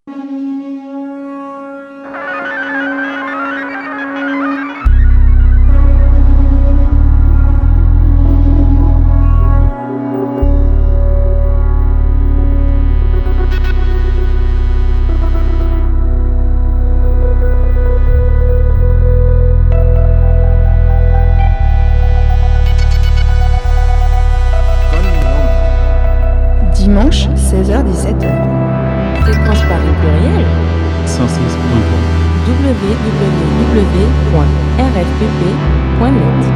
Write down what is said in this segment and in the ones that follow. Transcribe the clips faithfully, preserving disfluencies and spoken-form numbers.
Dimanche, seize heures dix-sept heures. Fréquence Paris pluriel. cent six point trois. w w w point r f p p point net.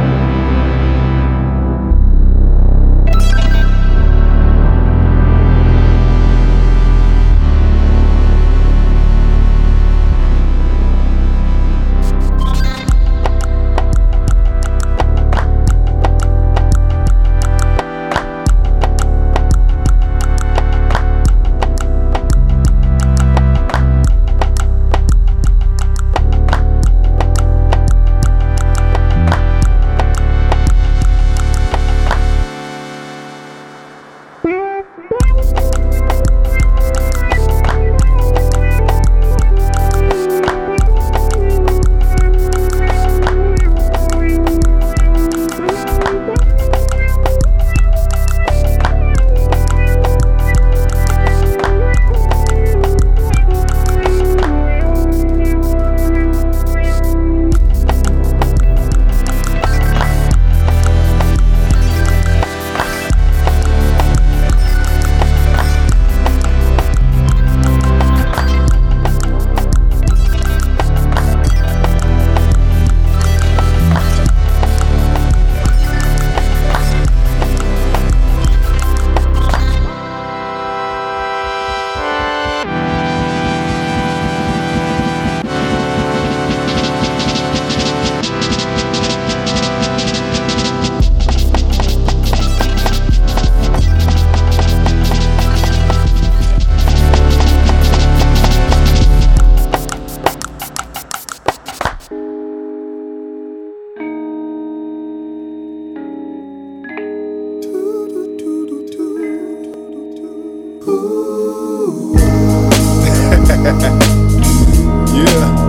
Yeah.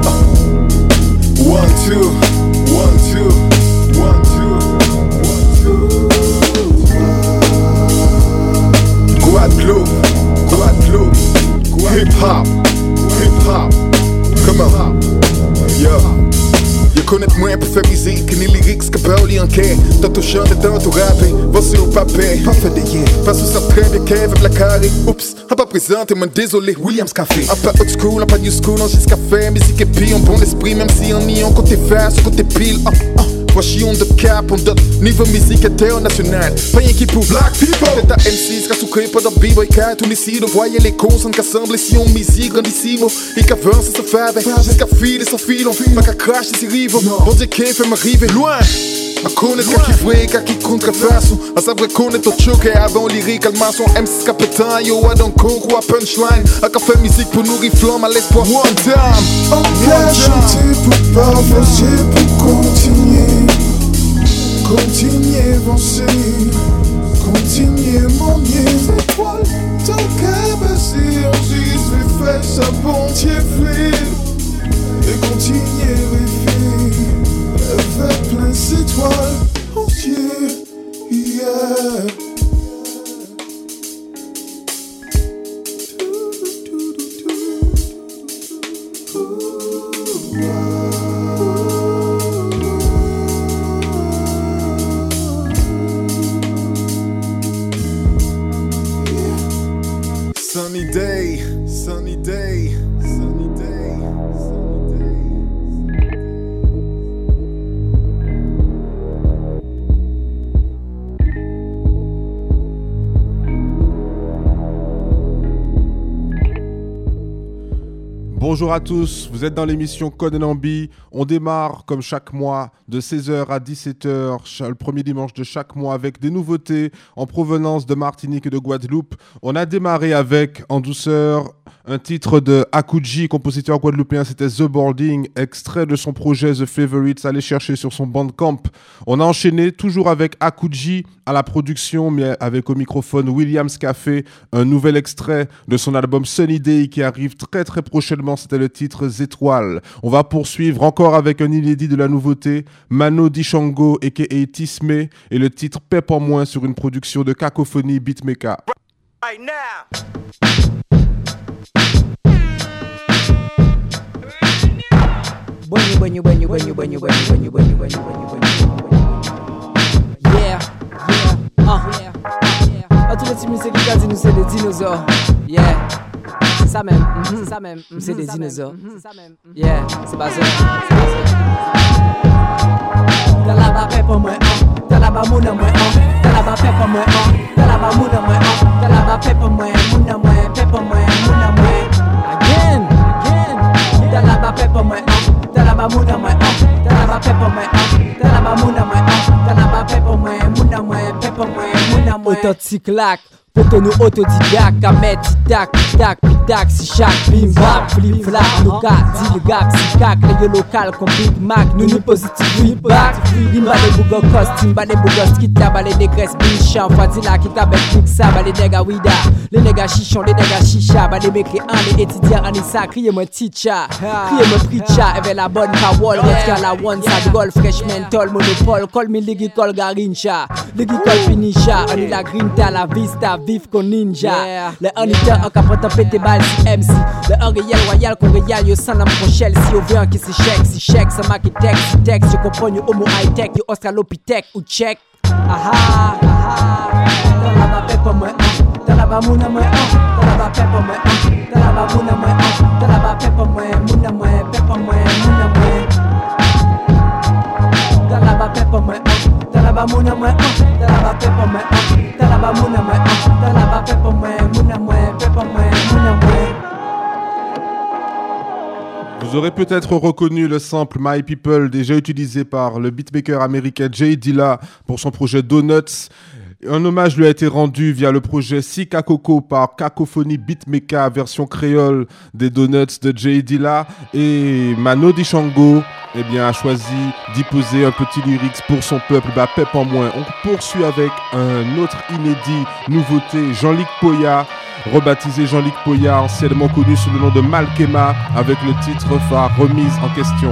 One, two, one, two, one, two, one, two. Guadeloupe, Guadeloupe, hip hop, hip hop. Come on, yeah. Je connais moins pour faire musique, ni lyrics que Pauli en quai. Tantôt chante, tantôt rappé, voici au papier. Pas fait de yé, pas sous sa très bien Kev avec la carré. Oups, un pas présenté, mais désolé, Williams Café. Un pas old school, un pas new school, on jusqu'à faire musique et puis un bon esprit, même si on y en côté faire, ce côté pile. Ah, ah. Voici on de cap, on dot niveau musique international. Pas rien qui pour Black People. C'est à M six, qu'à souquer pas dans B-Boy car tous les sites, voyez les cons, qu'assemblent si on musique grandissimo. Et qu'avance, ça fait avec, jusqu'à filer sans fil, on pas qu'à crash, c'est rivaux. Bon Dieu qui fait m'arriver loin. A connaître qu'à qui vrai, qu'à qui contrefaçon. À savoir connaître au choc et avant lyrique, maçon M six capitaine, yo, à donc concours, à punchline. À qu'à faire musique pour nourrir flamme à l'espoir. One time, on vient chanter pour partager, pour continuer. Continuer avancer, continuer monter les étoiles. Tant qu'à passer en juste les fesses à bon tiefler. Et continuer rêver, rêver plein d'étoiles. Oh yeah, yeah. Sunny day, sunny day, sunny day, sunny day. Bonjour à tous, vous êtes dans l'émission Code Nambi. On démarre comme chaque mois de seize heures à dix-sept heures, le premier dimanche de chaque mois avec des nouveautés en provenance de Martinique et de Guadeloupe. On a démarré avec, en douceur, un titre de Akuji, compositeur guadeloupéen, c'était The Boarding, extrait de son projet The Favorites, allez chercher sur son Bandcamp. On a enchaîné toujours avec Akuji à la production, mais avec au microphone Williams Café, un nouvel extrait de son album Sunny Day qui arrive très très prochainement, c'était le titre Zétoiles. On va poursuivre encore avec un inédit de la nouveauté, Mano Dishango aka Tisme, et le titre Pep en moins sur une production de Cacophonie Beatmaker. Right now. Bunny, bunny, bunny, bunny, bunny, bunny, bunny, bunny, bunny, bunny, bunny. Yeah, yeah, ah, yeah, yeah. À tous les petits musées qui gardent, nous c'est des dinosaures. Yeah, c'est ça même, mm-hmm. c'est ça même, mm-hmm. c'est des dinosaures. Mm-hmm. C'est ça même, mm-hmm. Yeah, c'est pas ça. T'as la bas pep en moi, t'as la bas mouna moi, t'as la bas pep en moi, t'as la bas mouna moi, t'as la bas pep en moi, mouna moi, pep en moi, mouna moi. Again, again. T'as la bas pep en moi. Talaba muna mwe, talaba pepo mwe, talaba muna mwe, talaba pepo mwe, muna mwe, pepo mwe, muna mwe. Authentique lac, poto nous autodidacte, à mettre tac, tac, tac, si chaque bim bam, flip flap, nous gars, dit le gars, si cac, les local comme Big Mac, nous nous positif, we back, limba les bougos costume, ba les bougos qui t'a balé des graisses, bichon, fois là qui t'a avec Pixa, ba les nègres wida, les nègres chichon, les nègres chicha, ba les mécrés un, les étudiants anissa, criez moi teacher, criez moi preacher, avec la bonne parole, retient la one, ça golf, freshman, tol, monopole, call me ligi, call garincha, ligi, call finisha, on est la green, ta la vista, vif qu'on ninja, le unitaire, en capotant pété balle, si M C, le un réel royal, qu'on réel, yo sans l'âme qu'on shell, si on veut un qui c'est chèque, si chèque, ça marque texte, si texte, je comprends, yo homo high-tech, yo australopithèque, ou check, aha, aha, t'as la bas pep en moi, t'as la bas mouna moi, t'as la bas pep en moi, t'as la bas mouna moi, t'as la bas pep en moi, mouna moi, pep en moi, mouna moi, t'as la bas pep en moi, t'as la bas mouna moi, t'as la bas pep en moi, t'as la bas mouna moi, t'as la bas pep en moi, mouna moi, pep en moi, mouna moi. Vous aurez peut-être reconnu le sample My People déjà utilisé par le beatmaker américain Jay Dilla pour son projet Donuts. Un hommage lui a été rendu via le projet Sika Coco par Cacophonie Beatmaker, version créole des Donuts de Jay Dilla. Et Mano Dishango eh bien, a choisi d'y poser un petit lyrics pour son peuple, bah pep en moins. On poursuit avec un autre inédit, nouveauté, Jean-Luc Poya, rebaptisé Jean-Luc Poya, anciennement connu sous le nom de Malkema, avec le titre phare Remise en question.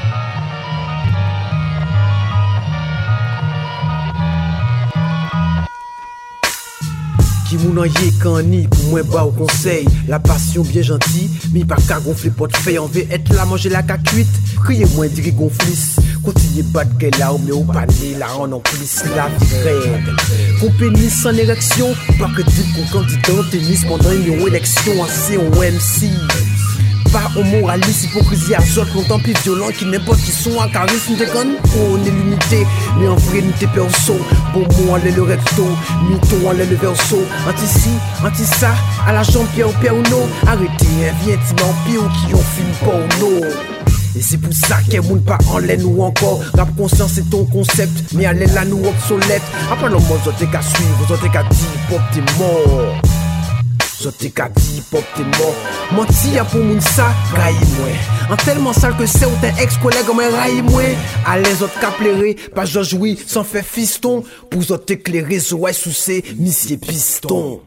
Qui moun yé kan ni pour moi ba au conseil. La passion bien gentille, mi pas qu'à gonfler portefeuille. On veut être là, manger la cacuite. Criez moins dire gonflisse. Continuez battre qu'elle là, mais au panier, là on en plus la vraie. Compagnie sans érection, pas que dire qu'on candidat en tennis pendant une élection, assez en M C. Pas au moraliste, hypocrisie à sol, longtemps plus violent qui n'importe qui sont en charisme de conne. On est l'unité, mais en vrai nous t'es perso. Bon moi on est le recto, mytho on est le verso. Anti-ci, anti-ça, à la jambe pierre ou pierre ou non. Arrêtez, viens t'y pire ou qui ont film porno. Et c'est pour ça qu'elle moun pas en laine ou encore. Rap conscience c'est ton concept, mais elle est là nous obsolète. Après le monde, vous t'es qu'à suivre, vous t'es qu'à dire, pop t'es mort. Zote ka di pop t'es mort. Menti y'a pour moun sa, raï moi. En tellement sale que c'est ou t'es ex-collègue mais raï moi. A les autres ka plaire, pas George oui, sans faire fiston. Pour zote éclairer, zo ouais sous ces missier piston.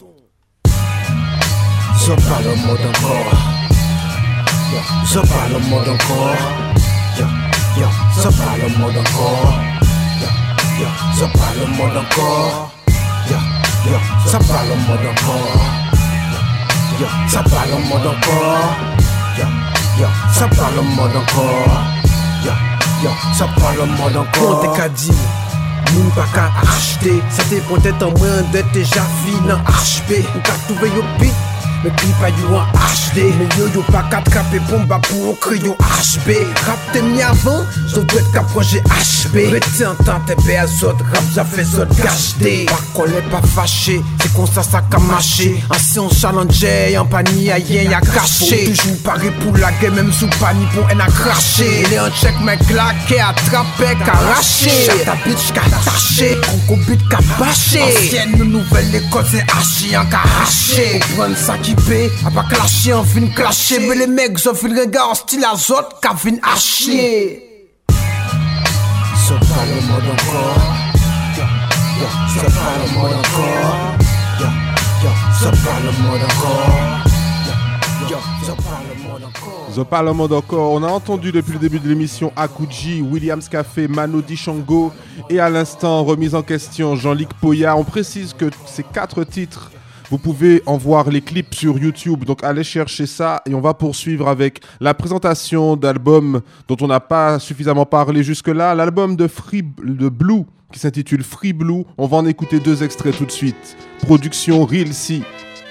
Zo pas le mode encore. Zo pas le mode encore. Yo, yo, zo pas le mode encore. Yo, yo, zo pas le mode encore. Yo, yo, zo pas le mode encore. Yo, ça parle en mode encore. Yo, yo, ça parle en mode encore. Yo, yo, ça parle en mode encore. On t'es qu'à dire, moun pas qu'à acheter. Ça t'est peut-être en moins d'être déjà fini dans H P. Ou qu'à trouver yo beat, mais clip a yo en H D. Mais yo yo pas qu'attraper bomba pour un crayon H B. Rap t'es mis avant, sauf doit être qu'à projet H B. Rete en temps t'es bé à zot, rap ça fait zot cache D. Par collé pas fâché, c'est comme ça ça qu'a marché. Ancien challenger, en panier, y'a y'a caché. Toujours paré pour la game, même sous panier pour en a craché. Il est en check, mec claqué, attrapé, qu'arraché. Chata bitch qu'a taché, conco but qu'a bâché. Ancienne nouvelle école, c'est haché, en qu'a haché. Pour prendre ça qui paie, a pas clasher, en fin clasher. Mais les mecs, ont fait le regard en style azot, qu'a fin haché. C'est pas le mode encore. C'est pas le mode encore. C'est pas le mode encore. C'est pas le mode encore. The Parlement d'encore. On a entendu depuis le début de l'émission Akuji, Williams Café, Mano Dishango et à l'instant remise en question Jean-Luc Poya. On précise que ces quatre titres, vous pouvez en voir les clips sur YouTube, donc allez chercher ça et on va poursuivre avec la présentation d'albums dont on n'a pas suffisamment parlé jusque-là. L'album de Free de Blue qui s'intitule Free Blue. On va en écouter deux extraits tout de suite. Production Real C.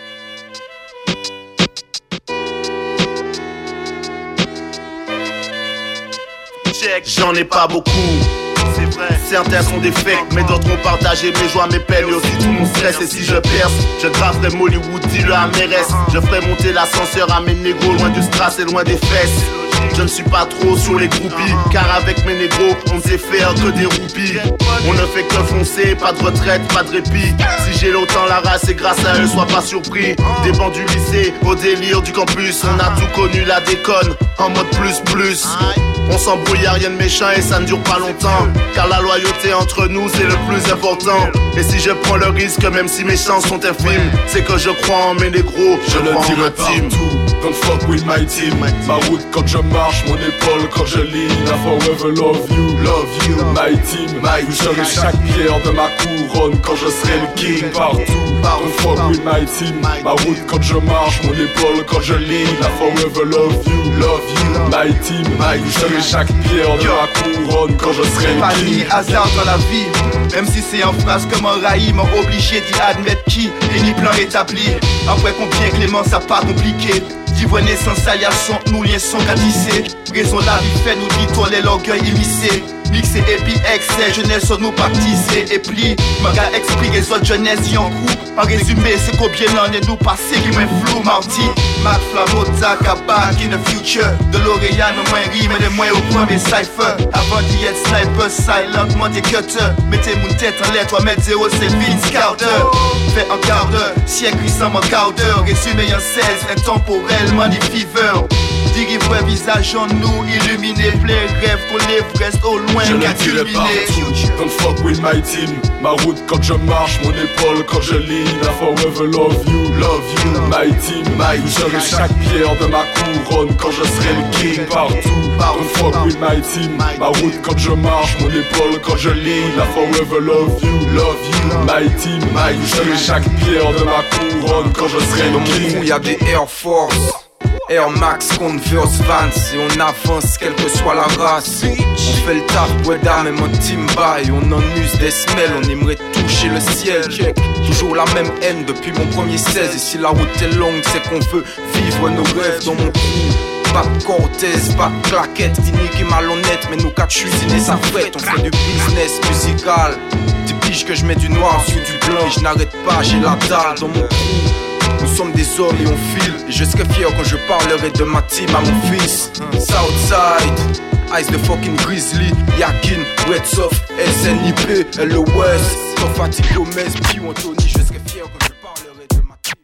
J'en ai pas beaucoup, c'est vrai. Certains sont des fakes, mais d'autres ont partagé mes joies, mes peines et aussi tout mon stress. Et si je perce, je graverai Mollywood, dis-le à mes restes. Je ferai monter l'ascenseur à mes négros, loin du strass et loin des fesses. Je ne suis pas trop sur les groupies, car avec mes négros, on ne sait faire que des roupies. On ne fait que foncer, pas de retraite, pas de répit. Si j'ai l'autant la race, c'est grâce à eux, sois pas surpris. Des bancs du lycée, au délire du campus, on a tout connu, la déconne, en mode plus plus. On s'embrouille, y'a rien de méchant et ça ne dure pas longtemps. Car la loyauté entre nous c'est le plus important. Et si je prends le risque, même si mes chances sont infimes, c'est que je crois en mes négros, je, je crois en ma team. Don't fuck with my team. Ma route quand je marche, mon épaule quand je lean. I forever love you, love you. My team, my team. Je serai chaque pierre de ma couronne quand je serai le king partout. Don't fuck with my team. Ma route quand je marche, mon épaule quand je lean. I forever love you, love you. My team, my team. Je serai chaque pierre de ma couronne quand je serai le pas king. ni hasard dans la vie, même si c'est en phrase comme un raï, m'ont obligé d'y admettre qui et ni plan établi. Après combien Clément ça pas compliqué. D'ivre naissance à y'a son, nous liens sont qu'à tisser. Raison la vie fait nous dit toi l'orgueil immiscé. Mixé et puis excès, jeunesse sur nous baptisés et pli. M'a qu'à expliquer soit jeunesse y en coup. En résumé c'est combien l'année nous passé qui m'est flou mardi. Mac Flamota, back in the future. De l'Oréal au moins rime et les moins au point mes cypher. Avant d'y être sniper, silent, moi des cutter. Mettez mon tête en l'air, toi mettre zéro c'est Vince Carter. Fait en quart d'heure, siècle sans mon quart d'heure. Résumé en seize, intemporel, money fever. Dirive vrai visage en nous, illuminé, plein rêve qu'on les reste au loin. Je le dirai partout, don't fuck with my team. Ma route quand je marche, mon épaule quand je lean. I forever love you, love you. My team, my team. Je serai chaque pierre de ma couronne quand je serai le king partout. Don't fuck with my team. Ma route quand je marche, mon épaule quand je lean. I forever love you, love you. My team, my team. Je serai chaque pierre de ma couronne quand je serai le king. Dans mon trou y'a des Air Force, Air Max, Converse, Vans. Et on avance quelle que soit la race. On fait le taf, Weda, même en team by. On en use des semelles, on aimerait toucher le ciel. Check. Toujours la même haine depuis mon premier seize. Et si la route est longue, c'est qu'on veut vivre nos rêves dans mon crew. Pas de Cortez, pas de claquettes, Dinique et malhonnête, mais nous quatre cuisiner ça fête. On fait du business musical. Tu piges que je mets du noir sur du blanc. Et je n'arrête pas, j'ai la dalle dans mon crew. Nous sommes des hommes et on file. Et je serai fier quand je parlerai de ma team à mon fils. Southside, Ice the fucking Grizzly, Yakin, Red Soft, S N I P, L O S, Tofati Gomez, P ou Anthony. Je serai fier quand je parlerai de ma team.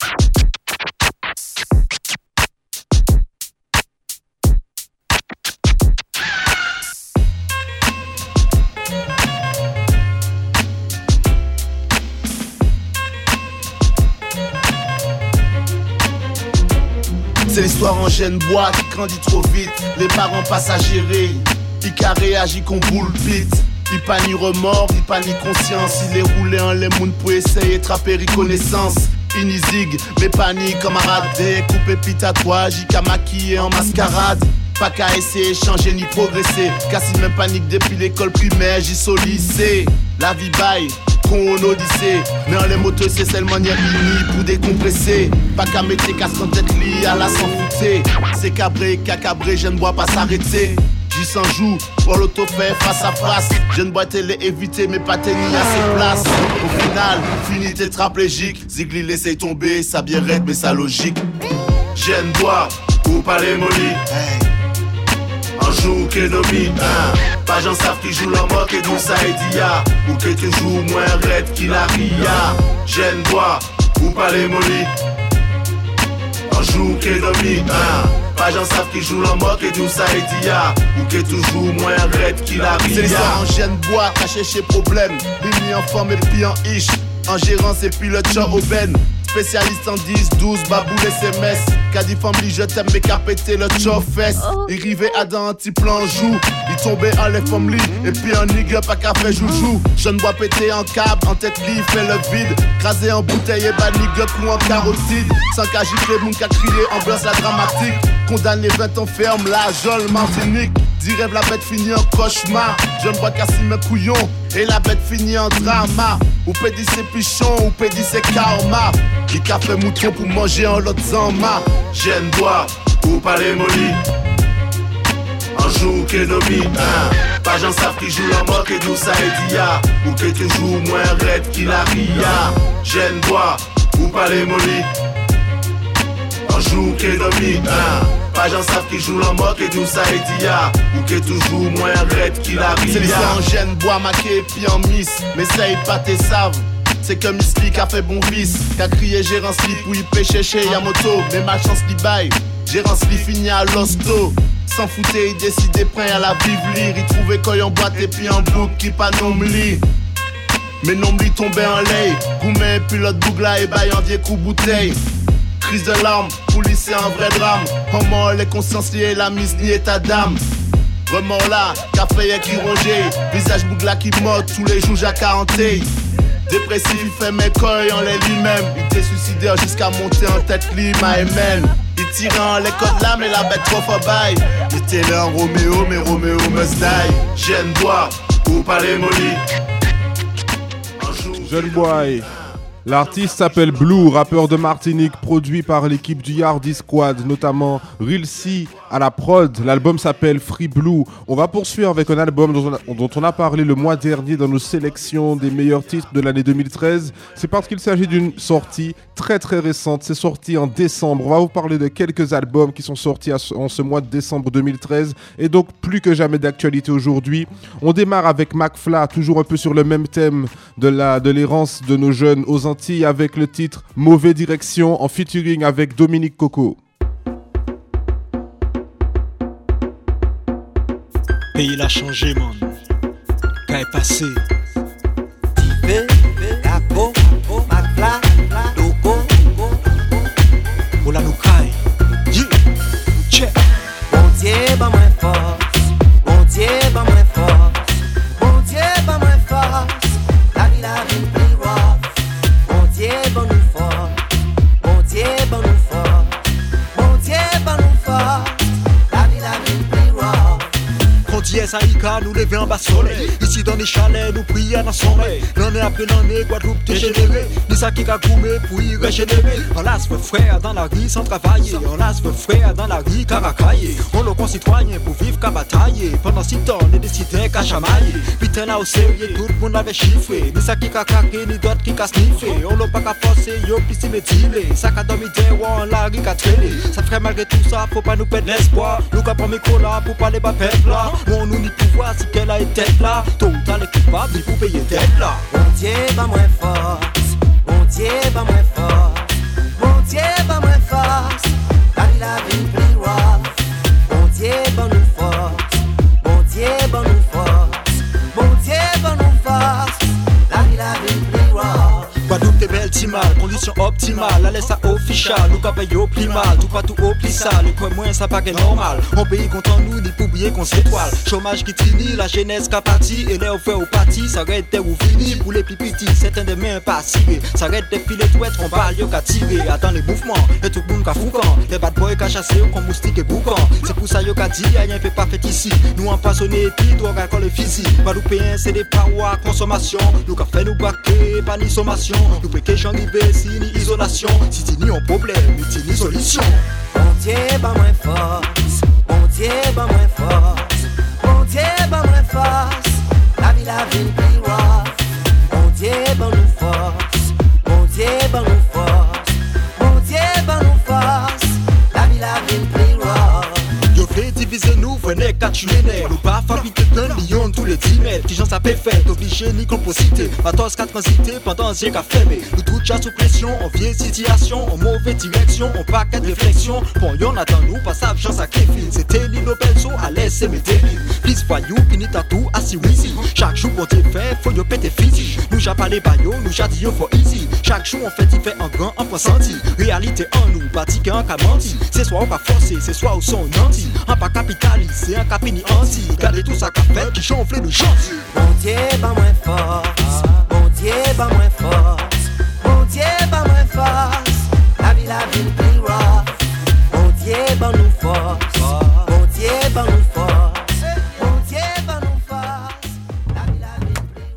C'est l'histoire en jeune bois qui grandit trop vite. Les parents passent à gérer. Il qu'a réagi qu'on boule vite. Il pas ni remords, il pas ni conscience. Il est roulé en les mounes pour essayer de trapper reconnaissance. Inizig, mais pas ni camarade. Coupé puis tatouage, il qu'a maquillé en mascarade. Pas qu'à essayer changer ni progresser. Car si même panique depuis l'école primaire, j'y suis au lycée. La vie baille, qu'on odyssée. Mais en les motos c'est seulement manière unie pour décompresser. Pas qu'à mettre casque en tête liée à la sans fouter. C'est cabré, cacabré, je ne bois pas s'arrêter. J'y s'en joue, pour l'auto fait face à face. Je ne bois télé éviter mais pas tenir à ses places. Au final, fini tétraplégique. Zigli l'essaye tomber, ça bien raide mais ça logique. Je ne bois, ou pas les molly. Hey. Un jour que domi, hein. Pas j'en savent qui joue leur moque et d'où ça est dia. Ou que tu joues moins raide qu'il a ria. Je ne bois, ou pas les molly. Un jour que domi, hein. Pas j'en savent qui joue leur moque et d'où ça est dia. Ou que tu joues moins raide qu'il a ria. C'est l'histoire en gêne bois, caché chez problème. Mimi en forme et puis en ish. En gérance et puis le tchao au ben. Spécialiste en dix, douze, babou les S M S. Qu'a dit famille, je t'aime, mais qu'a pété le tchao-fesse. Il rivait à dans un petit plan joue. Il tombait en les familles. Et puis un nigga, pas qu'à faire joujou. Jeune bois pété en câble, en tête lit, fait le vide. Crasé en bouteille et bas nigga, coup en carotide. Sans qu'à gifler, moun qu'à crier, ambiance la dramatique. Condamné vingt ans ferme, la Jol, Martinique. Dirait la bête finit en cauchemar. Jeune bois cassis mes couillons. Et la bête finit en drama. Ou pédit ses pichons, ou pédit ses karma. Qui qu'a fait mouton pour manger en l'autre zama. J'aime bois, ou pas les molly. Un jour que domi, hein. Pas j'en savent qui joue leur moque et d'où ça est dia. Ou que tu joues moins raide qu'il a ria. J'aime bois, ou pas les molly. Un jour que domi, hein. Pas j'en savent qui joue leur moque et d'où ça est dia. Ou que tu joues moins raide qu'il a ria. C'est l'histoire en gêne, bois maqué et puis en miss. Mais ça y pas tes saves. C'est que Miss Lee qui a fait bon vice. Qu'a crié gérance Lee pour y pêcher chez Yamoto. Mais malchance Lee baille, gérance Lee finit à l'hosto. Sans foutre, il décidait prêt à la vivre lire. Il trouvait qu'il en boîte et puis un bouc qui pas non lit. Mais non lui tombait en lait. Goumé pilote bougla et baille en vieux coup bouteille. Crise de larmes, police c'est un vrai drame. Comment les consciences liées, la mise ni état d'âme. Vraiment là, café qui rongé. Visage bougla qui mode, tous les jours j'ai quaranté. Dépressif, il fait mes couilles en les lui-même. Il était suicidaire jusqu'à monter en tête Lima et Men. Il tirait en les codes là, mais la bête trop fort bail. Il était là en Roméo, mais Roméo must die. Jeune bois, ou pas les molly. Jeune boy. L'artiste s'appelle Blue, rappeur de Martinique, produit par l'équipe du Yardi Squad, notamment Real C à la prod. L'album s'appelle Free Blue. On va poursuivre avec un album dont on, a, dont on a parlé le mois dernier dans nos sélections des meilleurs titres de l'année deux mille treize. C'est parce qu'il s'agit d'une sortie très très récente. C'est sorti en décembre. On va vous parler de quelques albums qui sont sortis en ce mois de décembre deux mille treize et donc plus que jamais d'actualité aujourd'hui. On démarre avec McFly, toujours un peu sur le même thème de, la, de l'errance de nos jeunes aux Antilles, avec le titre Mauvais Direction en featuring avec Dominique Coco. Pays l'a changé, man. Qu'est passé? Tipe, Gako, McFly, Loco. Ola nous caille. Yeah. Check. Bon Dieu, bah moins force. Bon Dieu, bah moins force. Bon Dieu, bah moins force. La vie, la vie, plus rough. Bon Dieu, bon nous fort. Bon Dieu, bon nous fort. Bon Dieu, bon nous fort. La vie, la vie, plus rough. Quand dièse à Ika, nous lever en bas soleil. Ici dans les chalets, nous prions dans son sommeil. L'année après l'année, Guadeloupe dégénérée. Ni ça qui a goumé pour y régénérer. On lasse le frère dans la rue sans travailler. On lasse le frère dans la rue caracailler. On le concitoyen pour vivre qu'à batailler. Pendant six temps, on est décidé qu'à chamailler. Putain là au sérieux, tout le monde avait chiffré. Ni ça qui a craqué, ni d'autres qui a sniffé. On l'a pas qu'à forcer, yo plus si métilé. Ça qu'a dormi on la rue qu'a traîné. Ça ferait malgré tout ça, faut pas nous perdre l'espoir. Nous qu'a prendre micro là pour parler pas peuple là. On nous dit pouvoir si qu'elle a été là. Tôt ou tard les coupables, il faut payer tête là. Bon Dieu, bah moins force. Bon Dieu, bah moins force. Bon Dieu, bah moins force. La vie, la vie, plus rough. Bon Dieu, bah nous force. Bon Dieu, bah nous force. Bon Dieu, bah nous force. La vie, la vie, plus rough. Guadeloupe t'es belle, t'es mal. solution optimale. La laisse à official, nous capons au plus mal. Tout pas tout au plus sale, le quoi moins ça pas que normal. On pays content nous, ni pour oublier qu'on s'étoile. Chômage qui tini, la jeunesse qui parti. Et là on fait au parti, ça arrête ou fini. Pour les plus petits, c'est un des mains pas ciblés. Ça arrête des filets tout être, on va aller qu'à tirer. Attends les mouvements, et tout le monde qu'a foucan. Les bad boys qu'a chassé comme moustique et boucan. C'est pour ça yo qu'a dit, y'a rien fait pas fait ici. Nous empoisonner et puis drogue à le physique. Pas nous payer, c'est des parois consommation. Nous qu'a fait nous baquer, pas ni sommation. Nous peut que j'en rive, si ni isolation. Si c'est ni un problème, ni c'est ni solution. Bon Dieu, bah moins force. Bon Dieu, bah moins force. Bon Dieu, bah moins force. La vie, la vie, plus rough. Bon Dieu, bah nous force. Bon Dieu, bah nous force. Bon Dieu, bah nous force. La vie, la vie, plus rough. Yo fait diviser nous, venez qu'à tuer nerfs. Nous pas fabriquer un million tous les dix mètres. Qui j'en s'appelle fait, obligé ni composité. Matos qu'à transiter pendant un siècle qu'à fermer. Nous tout déjà sous pression, en vieille situation, en mauvaise direction, en paquet de réflexion. Bon y'en attend nous, passage j'en sacrifie. C'était l'île Belso, à l'aise c'est mes délits. Please voyou, finit à tout, assis easy. Chaque jour on t'y fait, faut yo péter physique. Nous j'ai pas les baillots, nous j'ai dit yo for easy. Chaque jour on fait, il fait un grand, un point senti. Réalité en nous, bâti qu'un qu'a menti. C'est soit on pas forcé, c'est soit au son nanti. Un pas capitaliste, c'est un capini anti. Gardez tout ça qu'a fait, qui chanfle le chantier. Bon Dieu, bah moins force. Bon Dieu, bah moins force. Bon Dieu, bah moins force. La vie, la vie, plus rough. Bon Dieu, bah nous force. Bon Dieu, bah nous force. Bon Dieu, bah nous force. La vie, la vie, plus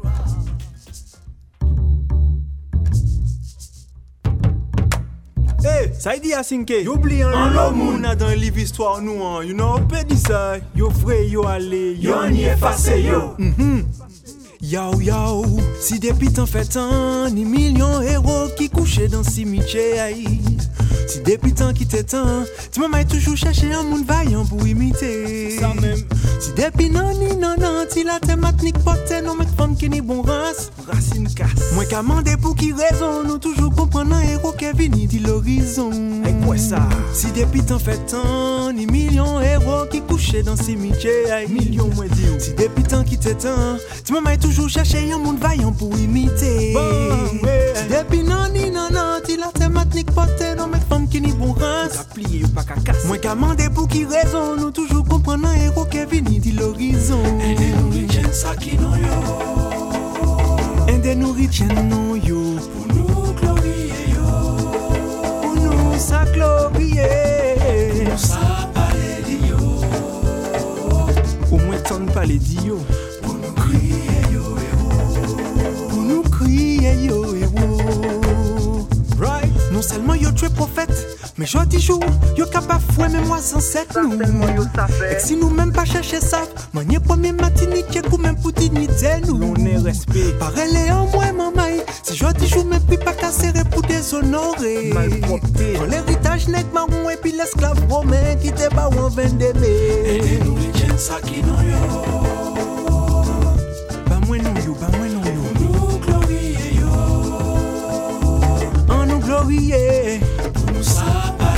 rough. Hey, ça y dit à Sinke. Yo oublie un l'homme dans le livre histoire nous hein. You know, peut dire ça. Yo frère, yo allé, yo en y effacé yo. Mhm. Yo yo, si depuis t'en fait tant, ni millions héros qui couchaient dans cimetière. Si depuis tant qui t'éteint, tu m'as toujours cherché un monde vaillant pour imiter. Ça même. Si depuis non ni non non, ti la thématique portée, non mec femme qui ni bon race, racine casse. Moi qu'à mandé pour qui raison, nous toujours comprendre un héros qui vini dit l'horizon. Et quoi ça? Si depuis t'en fait tant, ni millions héros qui couchaient dans cimetière. Millions moins dit. Si depuis tant qui t'éteint, tu m'as toujours cherché un monde vaillant pour imiter. Bon, ouais. Si depuis non ni non non, ti la thématique portée, non mec femme qui ni bon race. Moi qu'à mandé pour qui raison, nous toujours comprendre un héros qui vini dit l'horizon. Et des nourritures ça qui non yo. Et des nourritures non yo. Pour nous glorier yo. Pour nous ça glorier. Pour nous ça parler di yo. Au moins tant de parler di yo. Pour nous crier yo héros. Pour nous crier yo héros. Right? Non seulement yo tué prophète, mais jodi jour, yo capable fouet mémoire sans cette nous. Et si nous même pas chercher ça, manier premier matinique ou même pour dignité nous. On est respect. Pareil en moi maman, si jodi jour mais puis pas casser pour déshonorer. Quand l'héritage n'est que marron et puis l'esclave romain qui te bat en vendémé. Et nous les gens ça qui non yo. Ba moi non yo, ba moi non yo. Nous glorier yo. En nous glorier. Pour nous ça.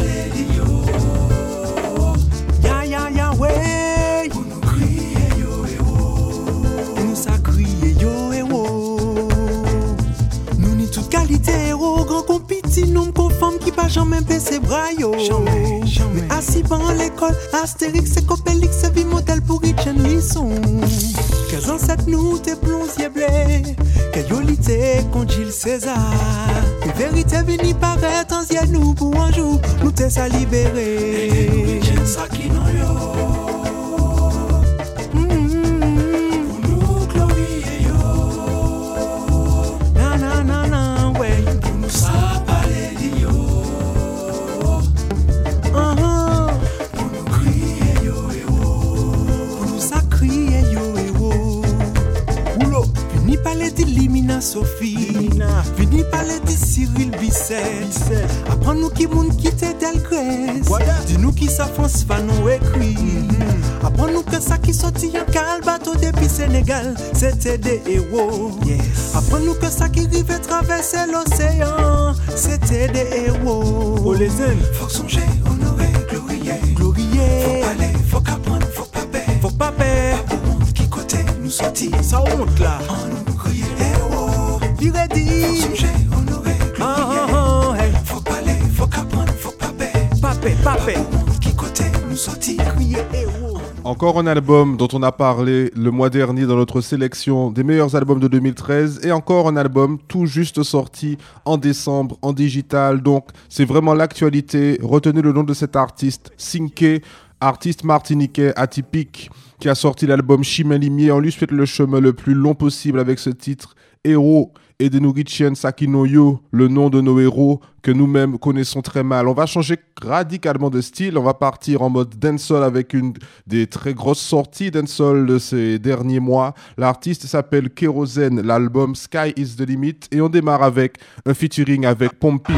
Ya ya ya ouais. Pour nous crier yo héros. Pour nous ça crier yo héros. Nous ni toute qualité héros. Grand compiti nous conforme qui pas jamais baisser bras yo. Jamais, jamais. Mais assis dans l'école, Astérix et Copélix c'est vie modèle pour Rich and Lisson. quinze ans sept nous t'es plongier blé. Qu'ayolité contre Gilles César. Les vérités vini paraître en ciel nous pour un jour. Nous t'es ça libérer. Et nous les gens ça qui non yo. Mm-hmm. Pour nous glorier yo. Na na na na ouais. Pour nous ça parler di yo. Uh-huh. Pour nous crier yo héros. Pour nous ça crier yo héros. Oula. Vini parler d'Limina Sophie. Vini parler de Cyril Bisset. Apprends nous qui moun quitte Delgrès. Dis-nous qui sa France va nous écrit. Mm-hmm. Apprends nous que ça qui sorti en cal bateau depuis Sénégal, c'était des héros. Yes. Apprends nous que ça qui rive traverser l'océan, c'était des héros. Oh les jeunes, faut songer, honorer, glorier. Glorier. Faut parler, faut qu'apprendre, faut pas paix. Faut pas paix. Pas pour monde qui côté nous sorti. Ça honte là. En nous crier héros. Faut songer, honorer, glorier. Ah, ah, ah. Encore un album dont on a parlé le mois dernier dans notre sélection des meilleurs albums de deux mille treize et encore un album tout juste sorti en décembre en digital. Donc c'est vraiment l'actualité. Retenez le nom de cet artiste, Cinqué, artiste martiniquais atypique qui a sorti l'album Chemin Limier. On lui souhaite le chemin le plus long possible avec ce titre Héros et de Nourritien Sakinoyo, le nom de nos héros que nous-mêmes connaissons très mal. On va changer radicalement de style, on va partir en mode dancehall avec une des très grosses sorties dancehall de ces derniers mois. L'artiste s'appelle Kérosène, l'album Sky is the Limit et on démarre avec un featuring avec Pompis.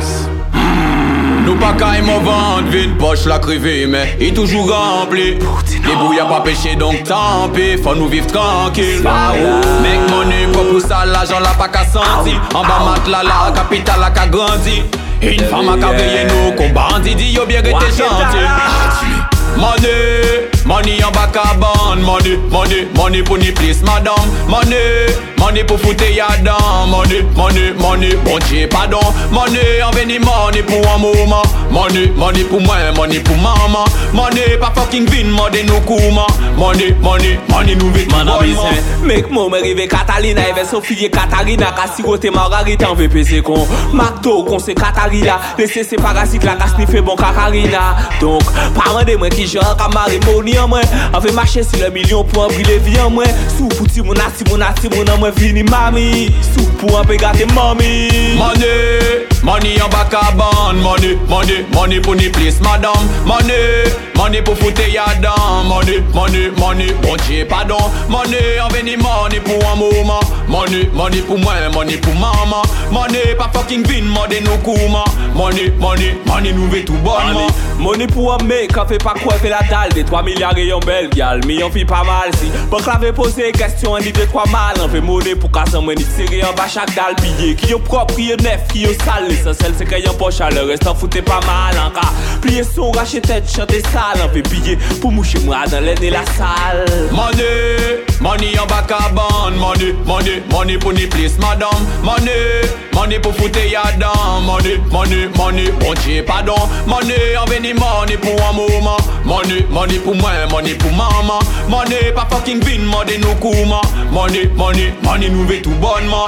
Nous pas qu'à m'en vendre, vide poche la crivée, mais il toujours rempli. Les bouilles a pas pêché donc tant pis, faut nous vivre tranquille. Mec mon nu, pour pour ça l'argent l'a pas qu'à sentir. En bas mat la la, capitale la qu'à grandi. Une femme a qu'à veiller nous, qu'on bandit, dit yo bien que t'es gentil. Money, money en bas qu'à bande. Money, money, money pour ni please madame. Money, money pour foutre ya dans. Money, money, money, bon Dieu pardon. Money en veni money pour un moment. Money, money pour moi, money pour maman. Money pas fucking vin, money nous kouma. Money, money, money nous vite man a mec moi me rive Catalina et Sophie Katarina Kasigote Margarita en V P C con. Macto con c'est Katarina. Laissez ces parasites la casse ni fait bon Kakarina. Donc pas de moi qui genre Kamari Moni en moi. On fait marcher sur le million pour en briller vie en moi. Sous pour ti mon ati mon ati mon en moi fini mami. Sous pour en pégater mami. Money, money en bas à bande. Money, money, money pour ni please madame. Money, money pour foutre ya dans. Money, money, money, bon Dieu pardon. Money en veni money pour un moment. Money, money pour moi, money pour maman. Money pas fucking vin, money nous kouma. Money, money, money nous veut tout bonnement. Money pour un mec, on fait pas quoi fait la dalle. Des trois milliards et un bel gal, mais on fait pas mal si. Banque l'avait posé question, on dit deux trois mal. On fait monnaie pour casser un money serré en bas chaque dalle billet. Qui est propre, qui est neuf, qui est sale. L'essentiel c'est qu'il y a un poche à le reste en foutait pas mal. En cas, plier son, racher tête, chanter sale. On fait billet pour moucher moi dans l'aine et la salle. Money, money en bas à bande. Money, money, money pour ni please madame. Money, money pour foutre ya dans. Money, money, money, bon Dieu pardon. Money en veni money pour un moment. Money, money pour moi, money pour maman. Money pas fucking vin, money nous kouma. Money, money, money nous veut tout bonnement.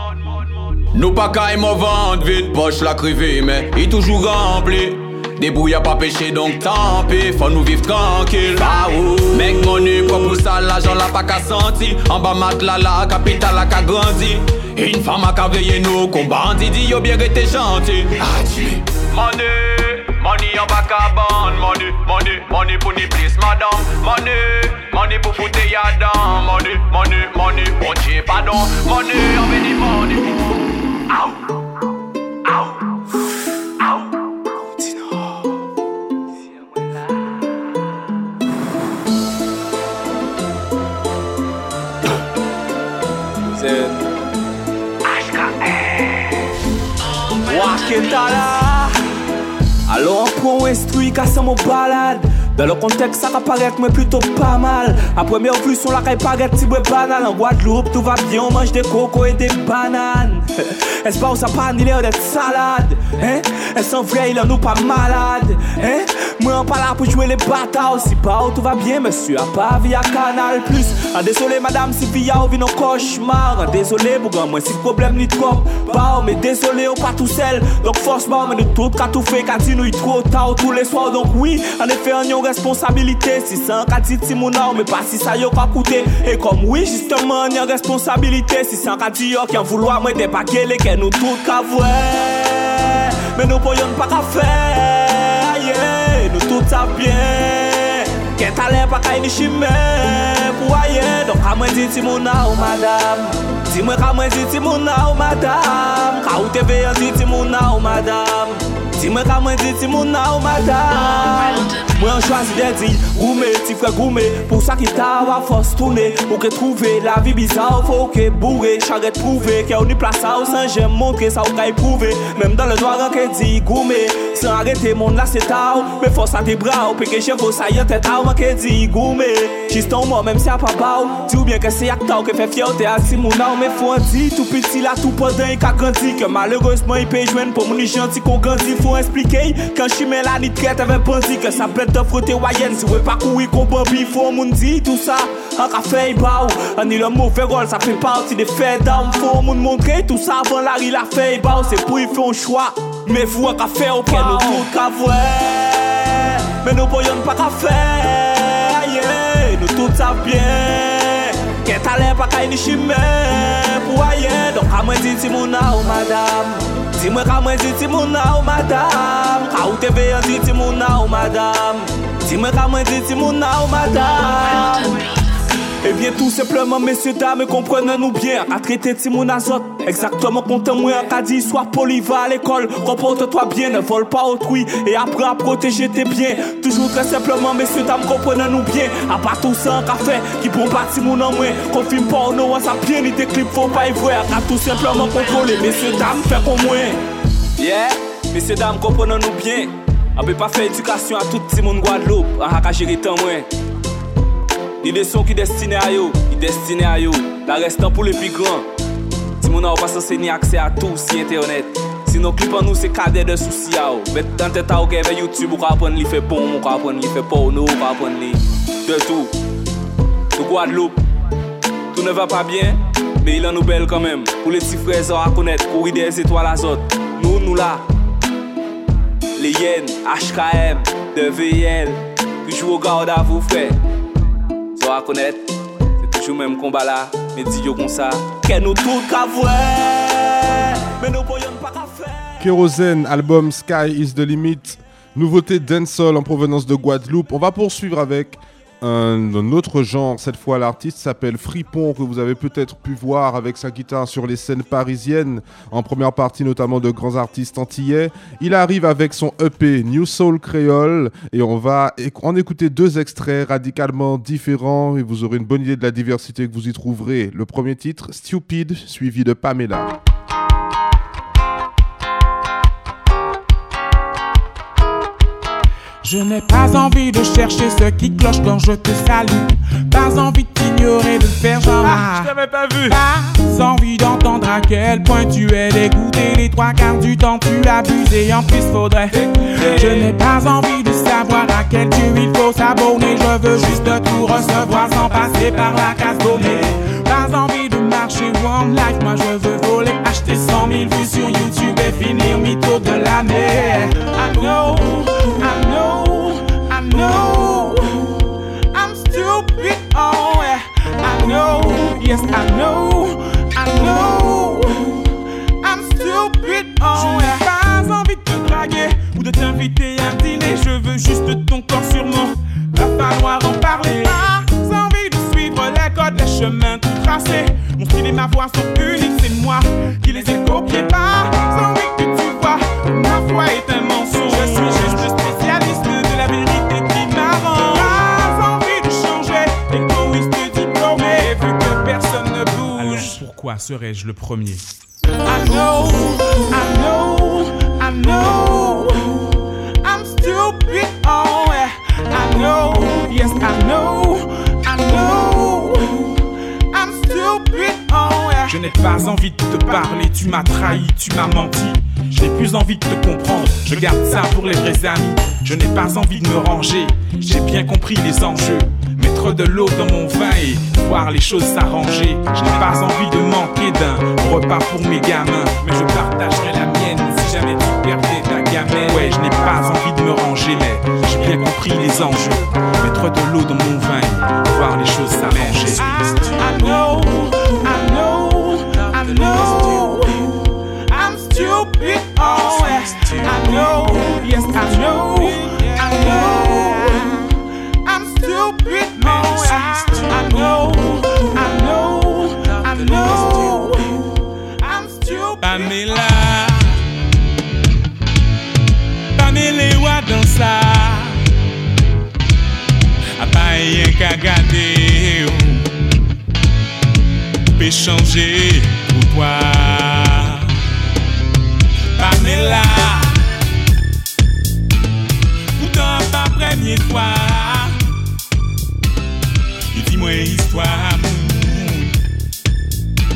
Nous pas qu'à m'en vendre, vite poche la crivée, mais il toujours rempli. Des bouilles a pas pêché donc tant pis, faut nous vivre tranquille. Ah ouh. Mec mon nu, quoi pour ça l'argent l'a pas qu'à sentir. En bas mat la la, capitale la qu'à grandi. Une femme a qu'à veiller nous, qu'on bandit, dit yo bien que t'es gentil. Ah tu money, money en bas qu'à bande. Money, money, money pour ni please madame. Money, money pour foutre ya dans. Money, money, money, bon Dieu pardon. Money en veni money. Aouh. Waketala. Alors on prend un instruit casse mon balade. Dans le contexte ça va paraître mais plutôt pas mal. À première vue son la caille paraît petit peu banal. En Guadeloupe tout va bien, on mange des cocos et des bananes. Est-ce pas où ça pas ni l'air d'être salade, hein? Est-ce en vrai il en nous pas malade, hein? Moi on pas là pour jouer les bâtards. Si pas où tout va bien monsieur, à pas via Canal Plus. Ah désolé madame si via ou vit nos cauchemars. Ah, désolé pour moi si le problème ni trop bah, mais désolé on pas tout seul. Donc forcément mais de tout cas tout fait quand il nous trop tard tous les soirs. Donc oui, en effet on y a responsabilité. Si ça en dit si mon âme mais pas si ça y a pas coûté. Et comme oui justement on y a responsabilité. Si ça en dit qui en vouloir moi t'es pas qu'elle que nous tout qu'à voir. Mais nous pourrions pas qu'à faire. Yeah, nous tout ça bien. Qu'est talent pas qu'à ni chimé pour ailleurs. Donc à moi dit si mon âme madame. Dis-moi qu'à moi dit si mon âme madame. Qu'à où t'es veillé dit si mon âme madame. Dis-moi qu'à moi dit si mon âme madame. Moi on choisit de dire gourmet, petit frère gourmet. Pour ça qui t'a à force tourner. Pour que trouver la vie bizarre, faut que bourrer. Charrette prouver qu'on y place ça ou sans j'aime montrer ça ou qu'à éprouver. Même dans le droit qu'on dit gourmet. Sans arrêter mon là c'est tard. Mais force à tes bras, ou que chevaux ça y est tête à moi qui dit gourmet. Juste en moi même si à pas bao. Dis ou bien que c'est acteur qui fait fierté à si mon âme. Mais faut en dire tout petit là tout pendant il a grandi. Que malheureusement il peut joindre pour mon gentil qu'on grandit. Faut expliquer quand je mets la ni traite avec bandit. Que ça peut t'offrir côté Wayen, si vous pas courir qu'on bambi, faut moun dit tout ça. En café, bao, on est le mauvais rôle, ça fait partie des faits d'armes. Faut moun montrer tout ça avant la rue, la fait bao, c'est pour y faire un choix. Mais vous, en café, au pied, nous tout cavoué. Mais nous pourrions pas café, aïe, nous tout savons bien. Qu'est talent pas qu'à une chimée pour aïe. Donc, à moi, dit Timona ou madame. Dis-moi, à moi, dit Timona ou madame. Quand vous te veillez, dit Timona ou madame. Dis-moi, à moi, dit Timona ou madame. Eh bien tout simplement messieurs dames comprenez-nous bien à traiter Timon Azot exactement content moi qu'a dit soit poli va à l'école comporte-toi bien ne vole pas autrui et apprends à protéger tes biens toujours très simplement messieurs dames comprenez-nous bien à part tout ça qu'a fait qui bon pas Timon en moins qu'on filme pas non ça bien ni des clips faut pas y voir à tout simplement contrôler messieurs dames fait comme moi yeah messieurs dames comprenez-nous bien on peut pas faire éducation à tout Timon Guadeloupe à qu'a gérer temps moins. Les leçons qui destinent à eux, ils destinent à eux. La restant pour les plus grands. Si mon n'a pas s'enseigner accès à tout sur internet. Sinon clip en nous c'est cadet de soucis à eux. Mais dans tête à eux vers YouTube, on peut apprendre les fait bon, on peut apprendre les fait porno, on peut apprendre les de tout. De Guadeloupe, tout ne va pas bien, mais il en nous belle quand même. Pour les petits frères à connaître, courir des étoiles azote. Nous, nous là. Les Yen, H K M, de V L, qui jouent au garde à vous frère. À connaître, c'est toujours le même combat là, mais dis-yo comme ça, qu'est nous tout cavoué, mais nous pourrions pas faire. Kérosène, album Sky is the Limit, nouveauté dancehall en provenance de Guadeloupe. On va poursuivre avec un, un autre genre, cette fois l'artiste s'appelle Fripon, que vous avez peut-être pu voir avec sa guitare sur les scènes parisiennes, en première partie notamment de grands artistes antillais. Il arrive avec son E P New Soul Creole et on va en écouter deux extraits radicalement différents et vous aurez une bonne idée de la diversité que vous y trouverez. Le premier titre, Stupid, suivi de Pamela. Je n'ai pas envie de chercher ce qui cloche quand je te salue. Pas envie de t'ignorer, de faire genre. Ah, je t'avais pas vu. Pas envie d'entendre à quel point tu es dégoûté. Les trois quarts du temps tu abuses et en plus faudrait. Je n'ai pas envie de savoir à quel dieu il faut s'abonner. Je veux juste tout recevoir sans passer par la case donnée. Pas envie de marcher one life, moi je veux voler, acheter cent mille vues sur YouTube et finir mytho de l'année. I know, I know, I know, I'm stupid, oh yeah. I know, yes I know, I know, I'm stupid, oh yeah. Je n'ai pas envie de te draguer ou de t'inviter à dîner, je veux juste ton corps sur moi, va falloir en parler. Pas envie de suivre les codes, les chemins tout tracés. Mon style et ma voix sont uniques, c'est moi qui les ai copiés. Pas envie que tu vois, ma foi est un mensonge. Je suis juste le spécialiste de la vérité qui m'arrange. Pas envie de changer, égoïste diplômé, vu que personne ne bouge. Alors pourquoi serais-je le premier? I know, I know, I know, I'm stupid, oh yeah. I know, yes I know, I know, I'm stupid, oh yeah. Je n'ai pas envie de te parler, tu m'as trahi, tu m'as menti. Je n'ai plus envie de te comprendre, je garde ça pour les vrais amis. Je n'ai pas envie de me ranger, j'ai bien compris les enjeux. Mettre de l'eau dans mon vin et voir les choses s'arranger. Je n'ai pas envie de manquer d'un repas pour mes gamins, mais je partagerai la mienne si jamais tu perdais ta gamelle. Ouais, je n'ai pas envie de me ranger, mais j'ai bien compris les enjeux. Mettre de l'eau dans mon vin et voir les choses s'arranger. I know, I know, I know, I'm stupid, oh yeah. I know, yes I know, I know, I'm stupid, oh yeah. I know, I know, I know, I'm stupid. Pamela, Pamela wa dans ça, a pas rien qu'à garder, peut changer pour toi. Pamela, pourtant pas première fois. Dis-moi histoire, moun.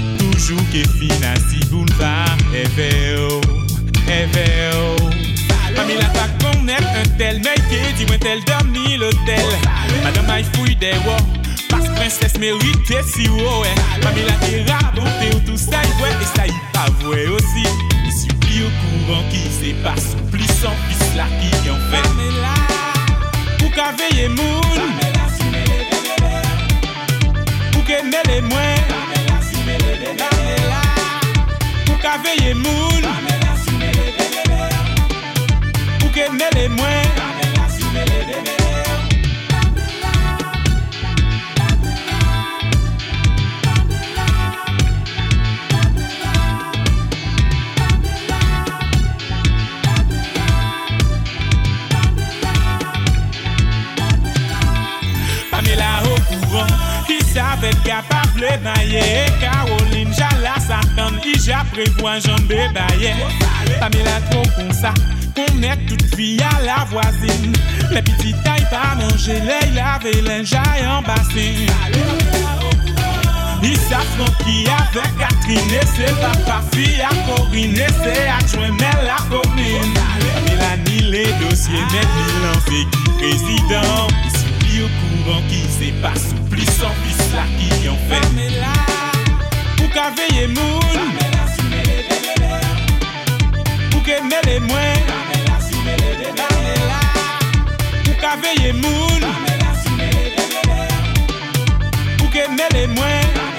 Toujours que finassi boulevard, Eveo, Eveo. Pamela pas connaître un tel mec, dis-moi tel dormi l'hôtel. Madame aïe fouille des wots, parce princesse mérite si haut. Pamela est raboté ou tout ça y ouais, et ça y pas vrai aussi. Il supplie au courant qui sait pas soupli sans fils là qui en fait. Pamela, pour qu'à veiller moun, pour qu'elle mêle les moins. Pamela, pour qu'à veiller moun, pour qu'elle mêle les moins. Pamela au courant, il savait capable de mailler. Caroline, j'alla s'attendre, il j'a prévoit jambe bailler. Pamela trop comme ça, qu'on est toute fille à la voisine. Les petites tailles pas manger, les laver linge en bassin. Il savent qui avec Catherine, c'est papa fille à Corinne, c'est adjoint mais la commune. Pamela ni les dossiers, mais ni lancé qui président. Au courant qui sait pas soupli sans fils là qui en fait. Pamela, pour qu'à veiller moun, pour qu'elle mêle les moins. Pamela, pour qu'à veiller moun, pour qu'elle mêle les moins.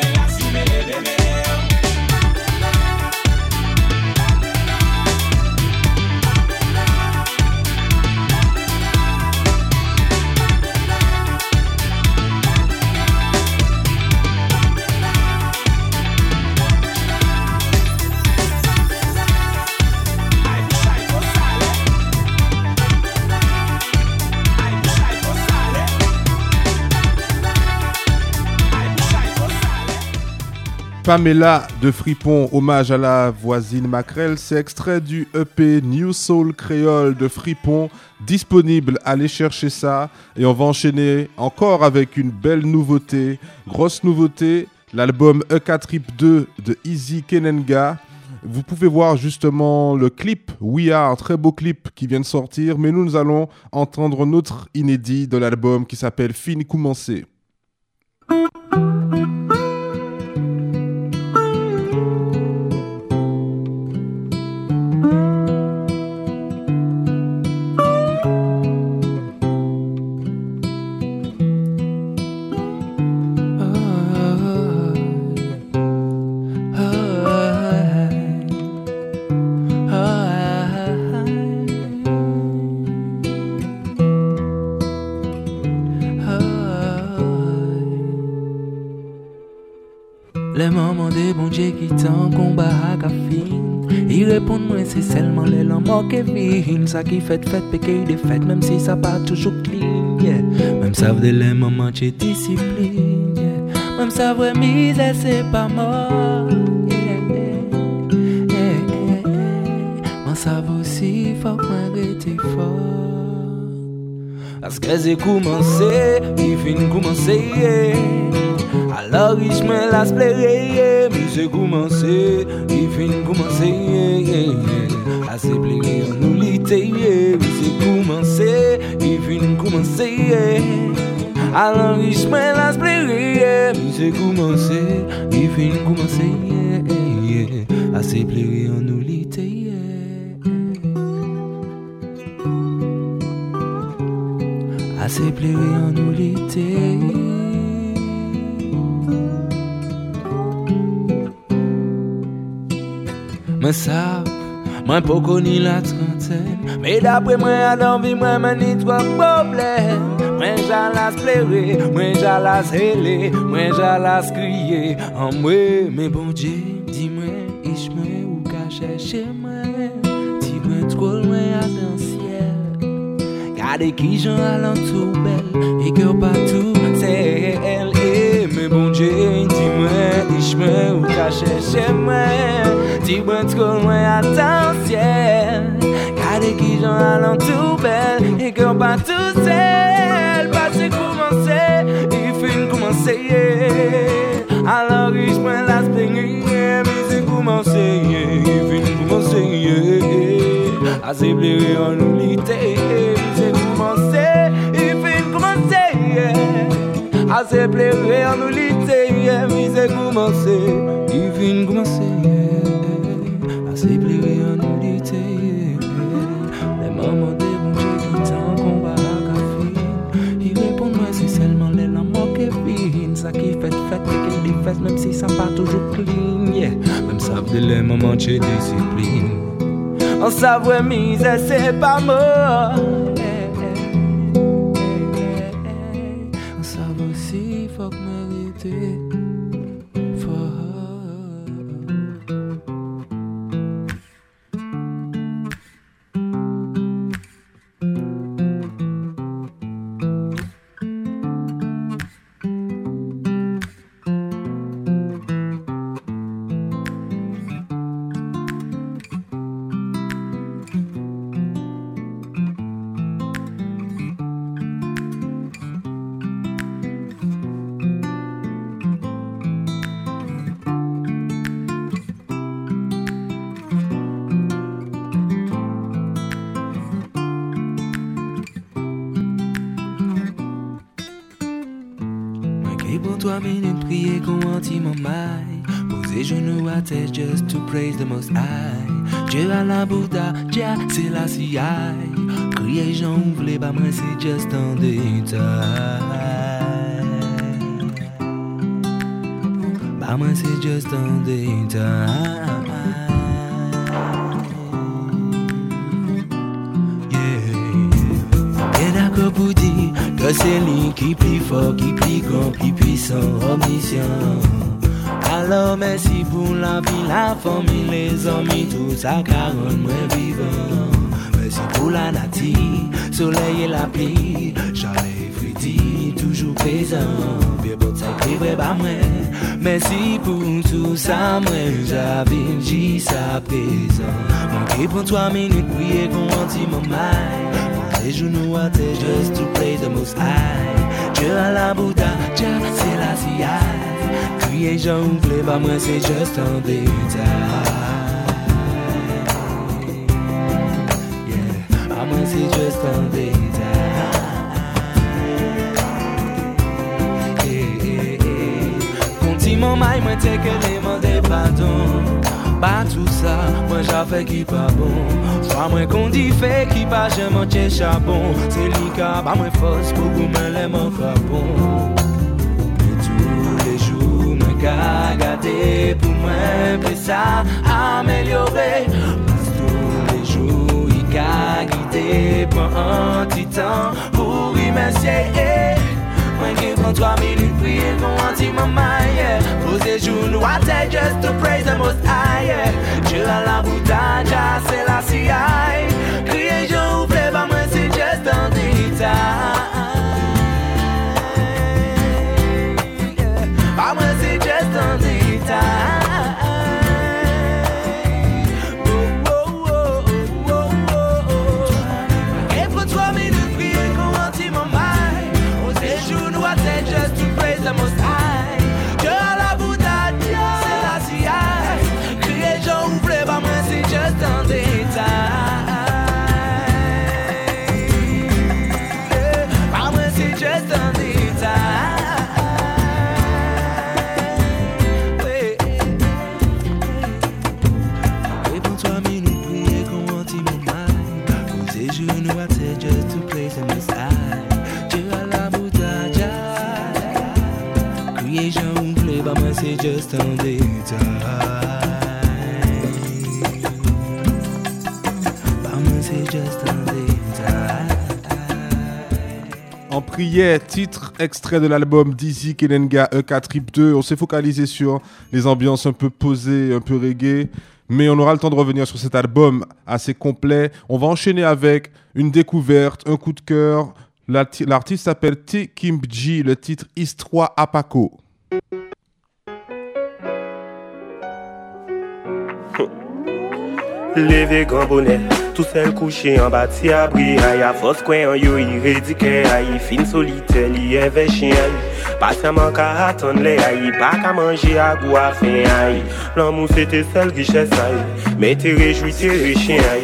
Pamela de Fripon, hommage à la voisine Maquerelle, c'est extrait du E P New Soul Créole de Fripon, disponible, allez chercher ça. Et on va enchaîner encore avec une belle nouveauté, grosse nouveauté, l'album E quatre Trip deux de Easy Kenenga. Vous pouvez voir justement le clip We Are, un très beau clip qui vient de sortir, mais nous, nous allons entendre notre inédit de l'album qui s'appelle Fin Commencer. Les moments des bon Dieu qui t'en combat à cafine. Ils répondent moi c'est seulement les lames qui viennent. Ça qui fait fête péquer des fêtes même si ça pas toujours clean yeah. Même ça veut les moments de discipline yeah. Même ça vrai misère c'est pas mort yeah, yeah, yeah, yeah. Mais ça vaut aussi faut que moi rester fort. Parce que c'est commencé, il finit commencer yeah. Alors je me laisse pleurer, mais c'est commencé, il finit commencer, à se pleurer en nous l'été, mais c'est commencé, il finit commencer. Alors je me laisse pleurer, mais c'est commencé, il finit commencer, à se pleurer en nous l'été. À se pleurer en nous l'été. Mais ça, moi pas connu la trentaine. Mais d'après moi, à l'envie, moi, moi, ni trois problèmes. Moi, j'allais pleurer, moi, j'allais zéler, moi, j'allais crier. En moi, mais bon Dieu, dis-moi, ich-moi, où qu'à chercher moi. Dis-moi, trop loin à dans le ciel. Gardez qui j'en alentour belle, et que partout, c'est elle. Et mais bon Dieu, dis-moi, ich-moi, où qu'à chercher moi. Dis-moi trop loin à dans le ciel. Gardez qui j'en alentour belle, et que partout, c'est elle. Parce que commencer, il finit commencer. Alors je prends la spring, mais c'est commencer, il finit commencer. À assez plaisir en nous lutter. C'est commencer, il fait commencer. Assez plaisir en nous lutter. C'est commencer, il fait commencer. Assez plaisir en nous lutter. Les moments des bons Dieu qui t'en combat à café. Il répond moi c'est seulement les l'amour qui vient. Ça qui fait fait et qui dit fait même si ça pas toujours clean. Yeah. Même ça de les moments de discipline. On savait mise c'est pas mort. On savait aussi faut que mériter. Trois minutes prier qu'on anti-mon maille. Poser genoux à terre just to praise the most high. Dieu à la Bouddha, Dia c'est la C I. Crier Jean ouvre les bas, moi c'est just un détail. Bah moi c'est just un détail. Yeah. Et d'accord pour dire que c'est lui qui plus fort, qui plus grand, plus puissant, omniscient. Alors merci pour la vie, la famille, les amis, tout ça car on moins vivant. Merci pour la nature, soleil et la pluie, chaleur et fruits, toujours présent. Bien bon ça vrai bah moi. Merci pour tout ça, moi j'avais dit ça présent. Manqué pour trois minutes, prier qu'on anti mon mind. Les genoux à terre just to praise the most high. Dieu à la Bouddha, Dia c'est la C I. Crier Jean ouvre bah moi c'est just un détail. Yeah, bah moi c'est just un détail. Yeah, yeah, yeah. Conti mon maille, moi t'es que les mots des pardons. Pas tout ça, moi j'ai fait qui pas bon. Soit moi qu'on dit fait qui pas j'aime en tient charbon. C'est l'ika, pas moins force pour vous me les m'en bon. Et tous les jours, moi qu'à garder pour moi, puis ça améliorer. Parce que tous les jours, il qu'a guidé pendant un petit temps pour y remercier. Moi qui prends trois minutes prier qu'on anti-maman, yeah. Poser genoux à terre just to praise the most high, yeah. Dieu à la Bouddha, Dia c'est la C I. Crier je ouvre bah moi c'est just un détail. Bah moi c'est just un détail. Just to praise the most high. Dieu à la Bouddha, Dia c'est la C I. Crier Jean ouvre bah moi c'est just un détail. Bah moi c'est just un détail. Et pour trois minutes prier qu'on anti mon mind. Poser genoux à terre just to praise the most high. Dieu à la Bouddha, Dia et j'en voulais, bah moi c'est juste un détail. Bah moi c'est juste un détail. En prière, titre extrait de l'album Dizzy Kelenga E K Trip deux. On s'est focalisé sur les ambiances un peu posées, un peu reggae. Mais on aura le temps de revenir sur cet album assez complet. On va enchaîner avec une découverte, un coup de cœur. L'artiste s'appelle T. Kimji, le titre Histoire Apako. Levé grand bonnet, tout seul couché en bâti abri. Aïe à force coin en yo irrédiqué. Aïe fin solitaire, li est chien. Patiemment qu'à attendre les aïe. Pas qu'à manger à goût à faim aïe. L'amour c'était seule richesse aïe. Mais t'es réjoui, t'es chien aïe.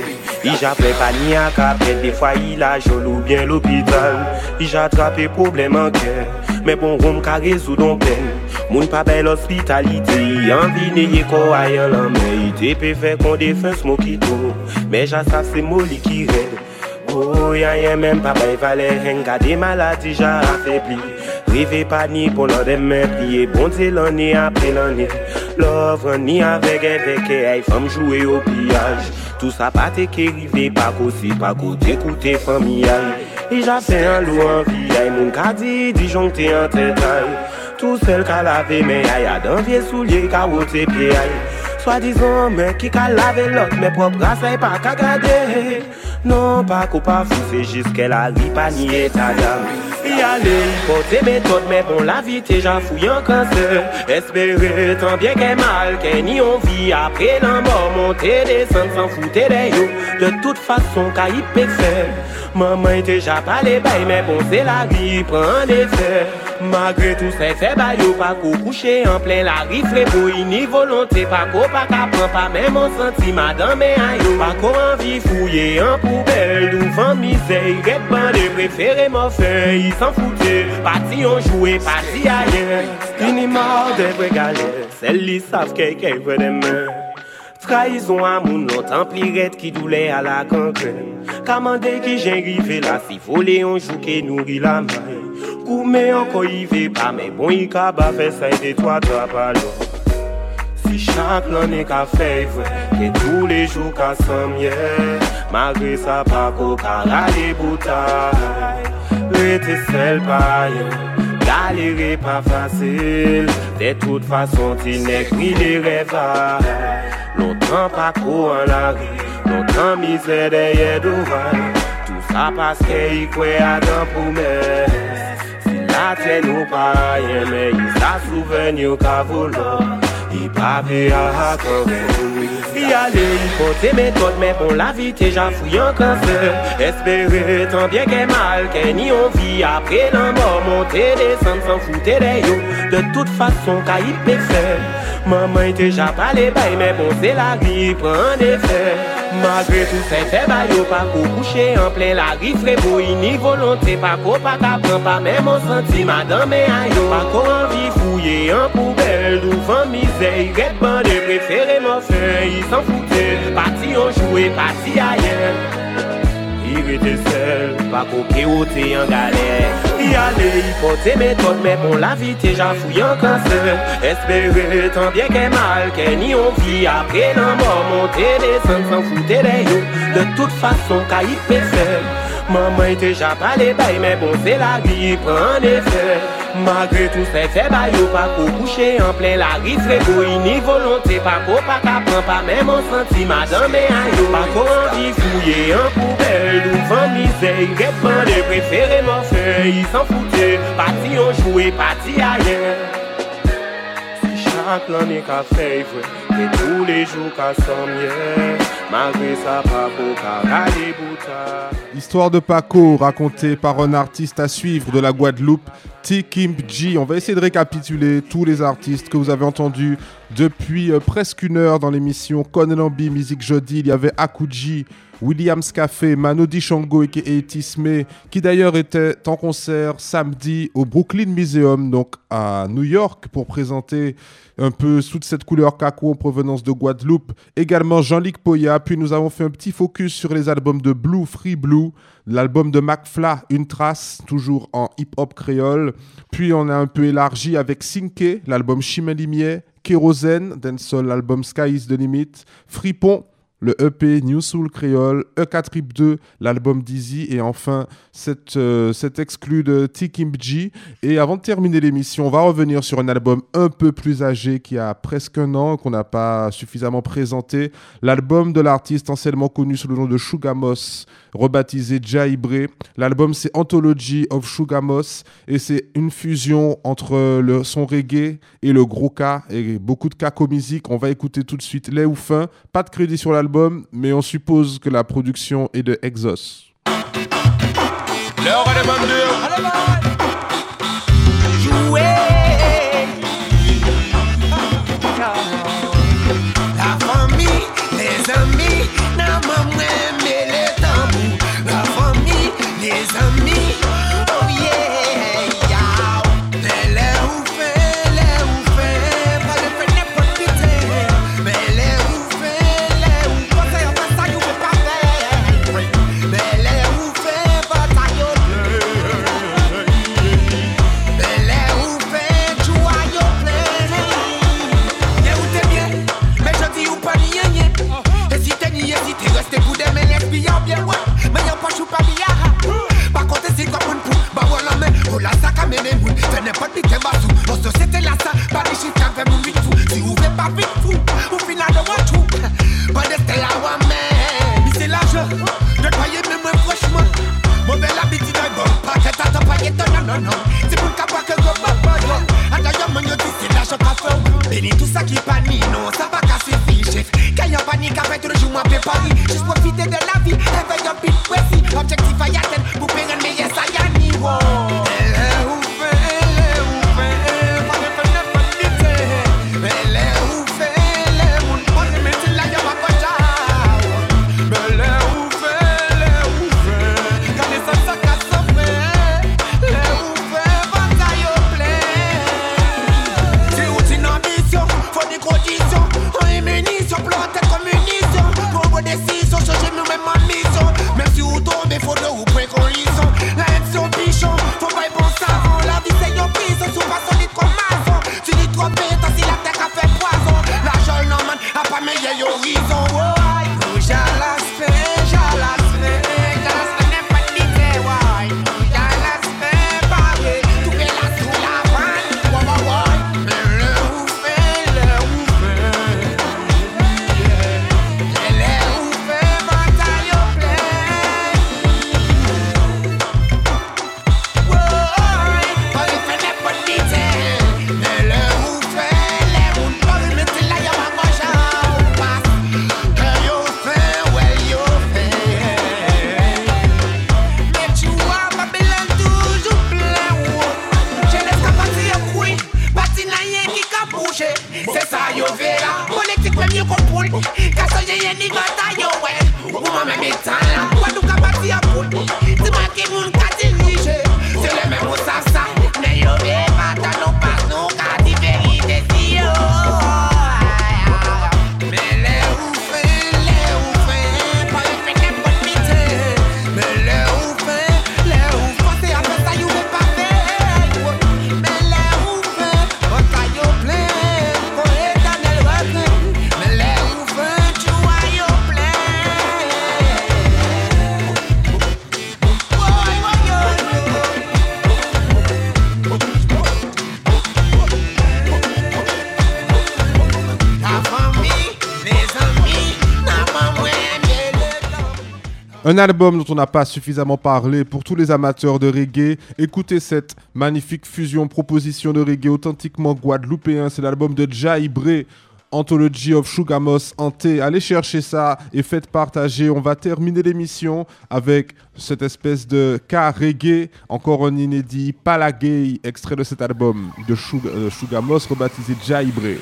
Il j'appelle pas ni à capet, des fois il a jol ou bien l'hôpital. Il j'attrape problème en cœur, mais bon rhum ka résoudre peine. Moun pa belle hospitalité, envie n'ayez quoi aille en l'homme. Il te peut faire qu'on défense mokito, mais j'assasse c'est molly qui raide. Oh, y'a y'a même pas bail valet, henga des maladies j'ai affaibli. Rêvez pas ni pour l'ordre de me plier, bon c'est l'année après l'année. L'offre ni avec avec elle, femme jouer au pillage. Tout ça pas t'es qui rivé, pas qu'aussi, pas côté écouter familial. Et j'ai fait un loup en vie, aïe mon caddie, disjoncté en tête aïe. Tout seul qu'a lavé, mais aïe, a d'un vieux soulier, qu'a ôté pied aïe. Soit disant, mais qui qu'a lavé l'autre, mais propre grâce aïe pas qu'à garder. Non, pas qu'on pas fou, c'est juste qu'elle a ripanié ta dame. Y aller, porter méthode, mais bon, la vie t'es j'en fouille en cancer. Espérer tant bien qu'elle mal, qu'elle n'y on vit après la mort. Monter, descendre, s'en foutre des yo. De toute façon, qu'à y peut faire. Maman était déjà pas les bails, mais bon, c'est la vie, prend des faits. Malgré tout, c'est fait baillot, pas qu'au coucher en plein la rifle, pour ni volonté, pas qu'au pas qu'à prendre, pas même on sentit madame et aïe. Pas qu'au envie fouiller en poubelle, d'ouvant misère, red bandé, préféré m'en faire, il s'en foutait. Parti on jouait, parti ailleurs. Fini mort de vraies galères, celles-là savent quelqu'un veut des mains. Trahison à mon longtemps plirette qui doulait à la cancrène. Commandé qui j'ai rivé là, si volé on joue qui nourrit la maille. Goumé encore y va pas, mais bon y kaba fait ça et toi toi pas l'eau. Si chaque l'année qu'a fait vrai, et tous les jours qu'a semblé, malgré ça pas qu'au cara les bouteilles. Rete seul païen, galérer pas facile. De toute façon t'y n'est pris les rêves. Longtemps pas qu'au en la rue, longtemps misère derrière d'ouvert. Tout ça parce qu'il croit à d'un promesse. La tête nous païen, mais il s'a souvenir qu'à vouloir. Il pas fait à correr. Y aller, il faut tes méthodes, mais bon la vie t'es déjà fouille en cancer. Espérer tant bien qu'elle mal, qu'elle n'y on vit après la mort. Monter, descendre, s'en foutre des yo. De toute façon, qu'à y peut faire. Maman était déjà pas les bails, mais bon c'est la vie, prend des faits. Malgré tout c'est fait baillot, pas qu'au coucher en plein la rifle, pour ni volonté, pas qu'au pas qu'à prendre, pas même on sentit madame et aïe. Pas qu'au envie fouiller en poubelle, d'ouvant misère, red bandé, préféré m'en faire, il s'en foutait. Parti on jouait, parti ailleurs. Il était seul, pas qu'au kéoté en galère. Y aller, il faut tes méthodes, mais bon la vie t'es déjà fouille en cancer. Espérer tant bien qu'elle mal, qu'elle n'y on vit après la mort. Monter, descendre, s'en foutre des yo. De toute façon, qu'à y peut faire. Maman était déjà pas les bails, mais bon c'est la vie, prend des faits. Malgré tout c'est fait baillot, pas qu'au coucher en plein la rifle, pour ni volonté, pas qu'au pas qu'à prendre, pas même on sentit madame et aïe. Pas qu'au envie fouiller en poubelle, d'ouvant misère, red bandé, préféré m'en faire, il s'en foutait. Parti on jouait, parti ailleurs. Si chaque l'année qu'a fait vrai, et tous les jours qu'a semblé, malgré ça pas qu'au cara les boutards. Histoire de Paco, racontée par un artiste à suivre de la Guadeloupe, T. Kimp G. On va essayer de récapituler tous les artistes que vous avez entendus depuis euh, presque une heure dans l'émission Conan and B Musique Jeudi. Il y avait Akuji, Williams Café, Manodi Shango et Tisme, qui d'ailleurs était en concert samedi au Brooklyn Museum, donc à New York, pour présenter un peu toute cette couleur caco en provenance de Guadeloupe. Également Jean-Luc Poya. Puis nous avons fait un petit focus sur les albums de Blue, Free Blue, l'album de McFla, Une Trace, toujours en hip-hop créole. Puis on a un peu élargi avec Cinque, l'album Chimelimier, Kérosène, dancehall, l'album Sky is the Limit, Fripon, le E P New Soul Créole, E quatre Trip deux, l'album Dizzy, et enfin cet, euh, cet exclu de T. Kimp G. Et avant de terminer l'émission, on va revenir sur un album un peu plus âgé qui a presque un an, qu'on n'a pas suffisamment présenté, l'album de l'artiste anciennement connu sous le nom de Shugamos, rebaptisé Jaibre. L'album c'est Anthology of Shugamos, et c'est une fusion entre le son reggae et le gros K, et beaucoup de caco musique. On va écouter tout de suite Les ou Fin, pas de crédit sur l'album, mais on suppose que la production est de Exos. Jouer la famille, les amis, n'a pas moins les moules, c'est n'importe qui est basou. Nos sociétés là, ça, pas des chiffres qui fait mon vite fou. Si vous faites pas vite fou, au final de moi tout. Pas de style à moi, mais. Mais c'est l'argent, de croyer même moi, franchement. Mauvais habitude à bon, pas que t'as pas paquet, non, non, non. C'est pour le cas que go, papa, yo. D'ailleurs, mon yo dit, c'est l'argent qu'a fait. Béni tout ça qui panique, non, ça va casser fille, chef. Quand y'a panique, après tout le jour, moi, Paris. Juste profiter de la vie, éveille un pit précis. Objectif à y atteindre, pour payer un meilleur, ça y a niveau. Elle est ouverte, elle est ouverte, pas de fenêtre, pas de vite. Elle est ouverte, elle est ouverte, on se met là, y'a ma coche. Elle est ouverte, elle est ouverte, quand les sacs, ça casse au fait. Elle est ouverte, bataille au plein. C'est où une ambition, faut des conditions. On est munitions, planter comme munition. Pour vos décisions, changer nous-mêmes en mission. Même si vous tombez, faut de vous prendre qu'on lison. La haine c'est un pichon, faut pas y penser avant. La vie c'est une prison, sous pas solide comme maçon. Tu dis trop bête, si la terre a fait poison. La jolle non man, a pas meilleur horizon. Oh, j'alaspe, j'alaspe, j'alaspe n'est pas de l'idée. J'alaspe, pareil, tout est là sous la vanne. Mais le ouvert, le ouvert. Elle est ouverte, bataille au plein. Pas de fenêtre, pas de l'idée. Elle est ouverte, elle est ouverte. Pas de mettre là, y'a ma gauche à passe. Elle est ouverte, ouais, elle est ouverte. Mais tu vois, Babylone toujours plein. Je laisse qu'à partir à couille. Parti n'a rien qui qu'a bougé. C'est ça, yo, verra. Politique, même mieux qu'on poule. Qu'à ça, j'ai rien ni bataille, yo, ouais. Ou moi, même étant là. Quoi, nous qu'à partir à couille. Dis-moi qui moun qu'a dirigé. C'est le même, on savent ça. Mais yo, verra, t'as non pas, non, qu'a dit vérité, si yo. Mais elle est ouverte, elle est ouverte. Pas de fenêtre, pas de mité. Mais elle est ouverte, elle est ouverte. Pensez à faire ça, you veux pas faire. Mais elle est ouverte, bataille au plein. Pour éternel refrain. Mais elle est ouverte, tu vois, yo plein. La famille, les amis, n'a pas moins aimé le temps. Un album dont on n'a pas suffisamment parlé pour tous les amateurs de reggae. Écoutez cette magnifique fusion proposition de reggae authentiquement guadeloupéen. C'est l'album de Jah Ibré, Anthology of Shugamos Hanté. Allez chercher ça et faites partager. On va terminer l'émission avec cette espèce de cas reggae, encore un inédit, Palagay, extrait de cet album de Shug- euh, Shugamos rebaptisé Jah Ibré.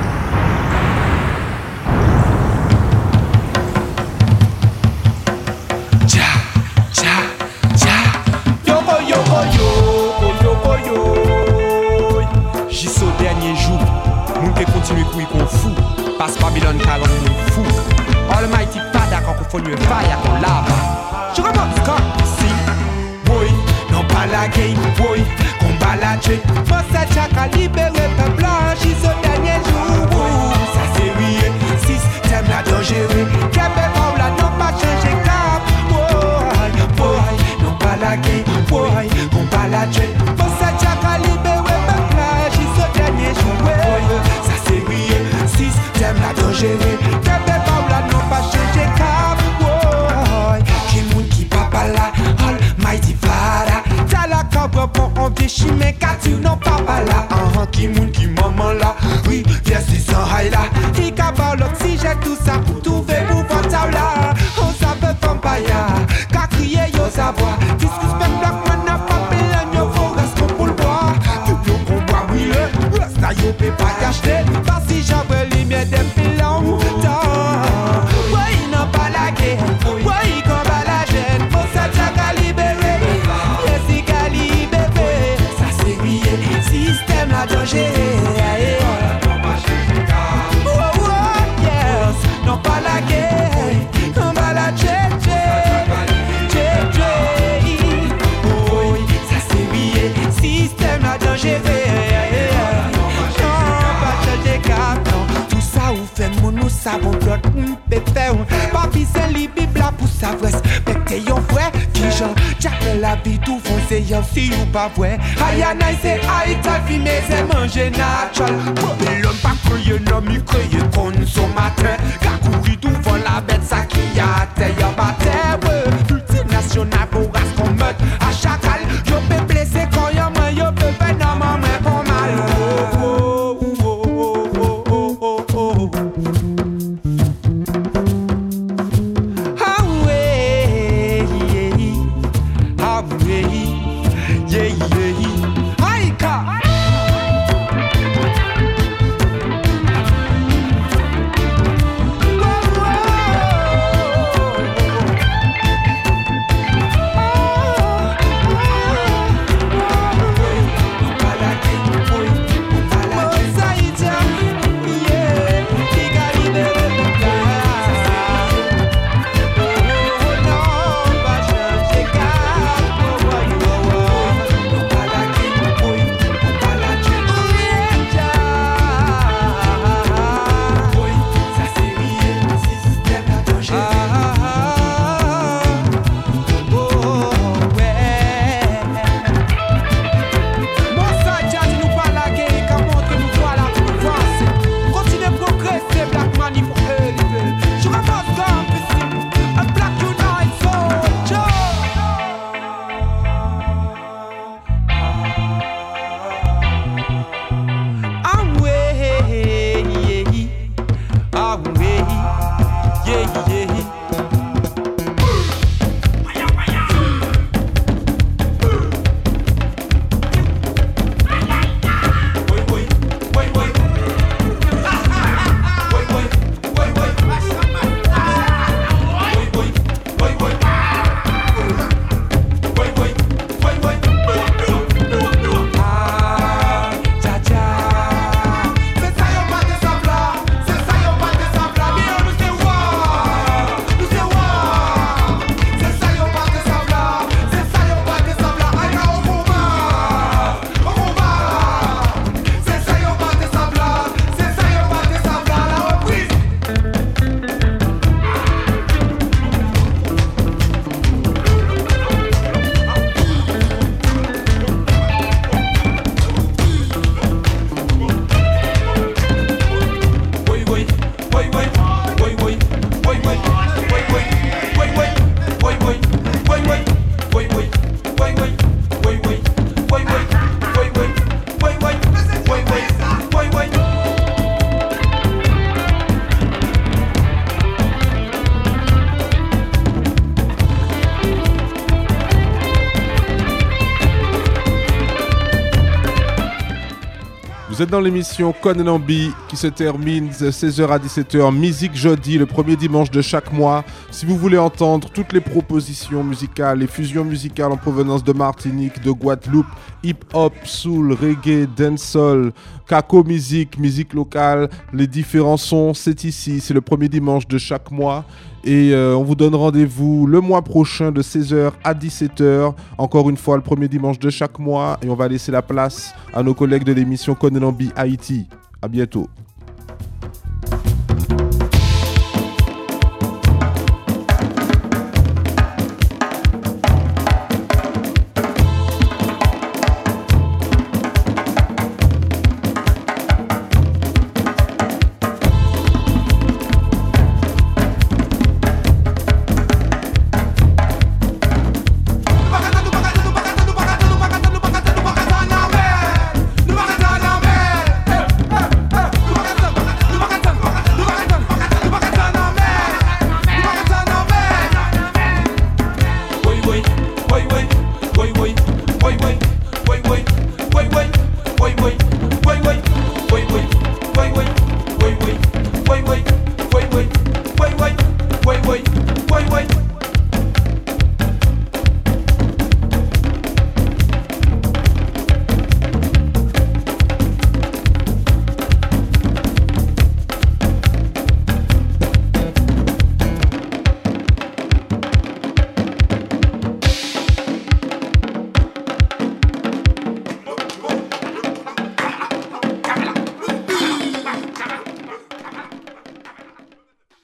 Yoko yoko yoko yoko yo. J'y saute dernier jour. Moun te continue couille qu'on fou. Passe Babylone car on fou. Almighty Father quand on fait fire qu'on lave. Je remonte quand ici. Boy, non pas la game, boy. Qu'on balade. Moi c'est Chaka libéré peuple blanc. J'y saute dernier jour. Boy, ça c'est oui. Système la dangereux. Québec on l'a non pas changé cap. Boy, boy. Non pas la game, boy, qu'on balade. Moi c'est Chaka libéré peuple blanc. J'y saute dernier jour. Ça c'est oui. Système la dangereux. Québec on l'a non pas changé cap. Boy, qui moun qui papa là. Almighty Father. T'as la cabre pour on déchimé. Car tu n'en papa là. Un qui moun qui maman là. Oui, viens c'est sans high là. Qui cabal l'oxygène tout ça pour trouver pour voir là. On savait vampire. Car crier yo savoir. Discus même black man n'a pas payé. Yo faut rester pour le boire. Tout yo qu'on boit oui le. Rasta yo peut pas cacher. Pas si j'avais lumière des pilons. Oui, non pas la guerre. Oui, comme à la gêne. Faut ça t'aga libéré. Yes, il a libéré. Ça c'est oui. Système la danger. Oh, oh, yes. Non pas la guerre. Non pas la jet, jet, jet, jet. Oh, ça c'est oui. Système la danger. Non pas changer cap. Non, tout ça ou fait mon nous savons d'autres m'pé faire. Papi c'est li bibla pour savoir respecter yon frère qui j'en Jack la vie tout foncé, y'a si ou pas vrai. Ayana c'est Haïta, fi mais c'est manger natural. Babylon pas créé, non mi créé consommateur. Gakouri tout vend la bête, ça qui a terre, y'a pas terre. Multinational pour race qu'on meute à chacal. Yo peux blesser quand y'a moins, yo peux faire non, moins pour mal. Oh, oh, oh, oh, oh, oh, oh. Ah ouais, yeah, ah ouais, yeah, yeah. Aïka. Vous êtes dans l'émission Conan and B qui se termine de seize heures à dix-sept heures. Musique jeudi, le premier dimanche de chaque mois. Si vous voulez entendre toutes les propositions musicales, les fusions musicales en provenance de Martinique, de Guadeloupe, hip-hop, soul, reggae, dancehall, Kako musique, musique locale, les différents sons, c'est ici. C'est le premier dimanche de chaque mois. Et euh, on vous donne rendez-vous le mois prochain de seize heures à dix-sept heures. Encore une fois, le premier dimanche de chaque mois. Et on va laisser la place à nos collègues de l'émission Conan and B Haïti. À bientôt.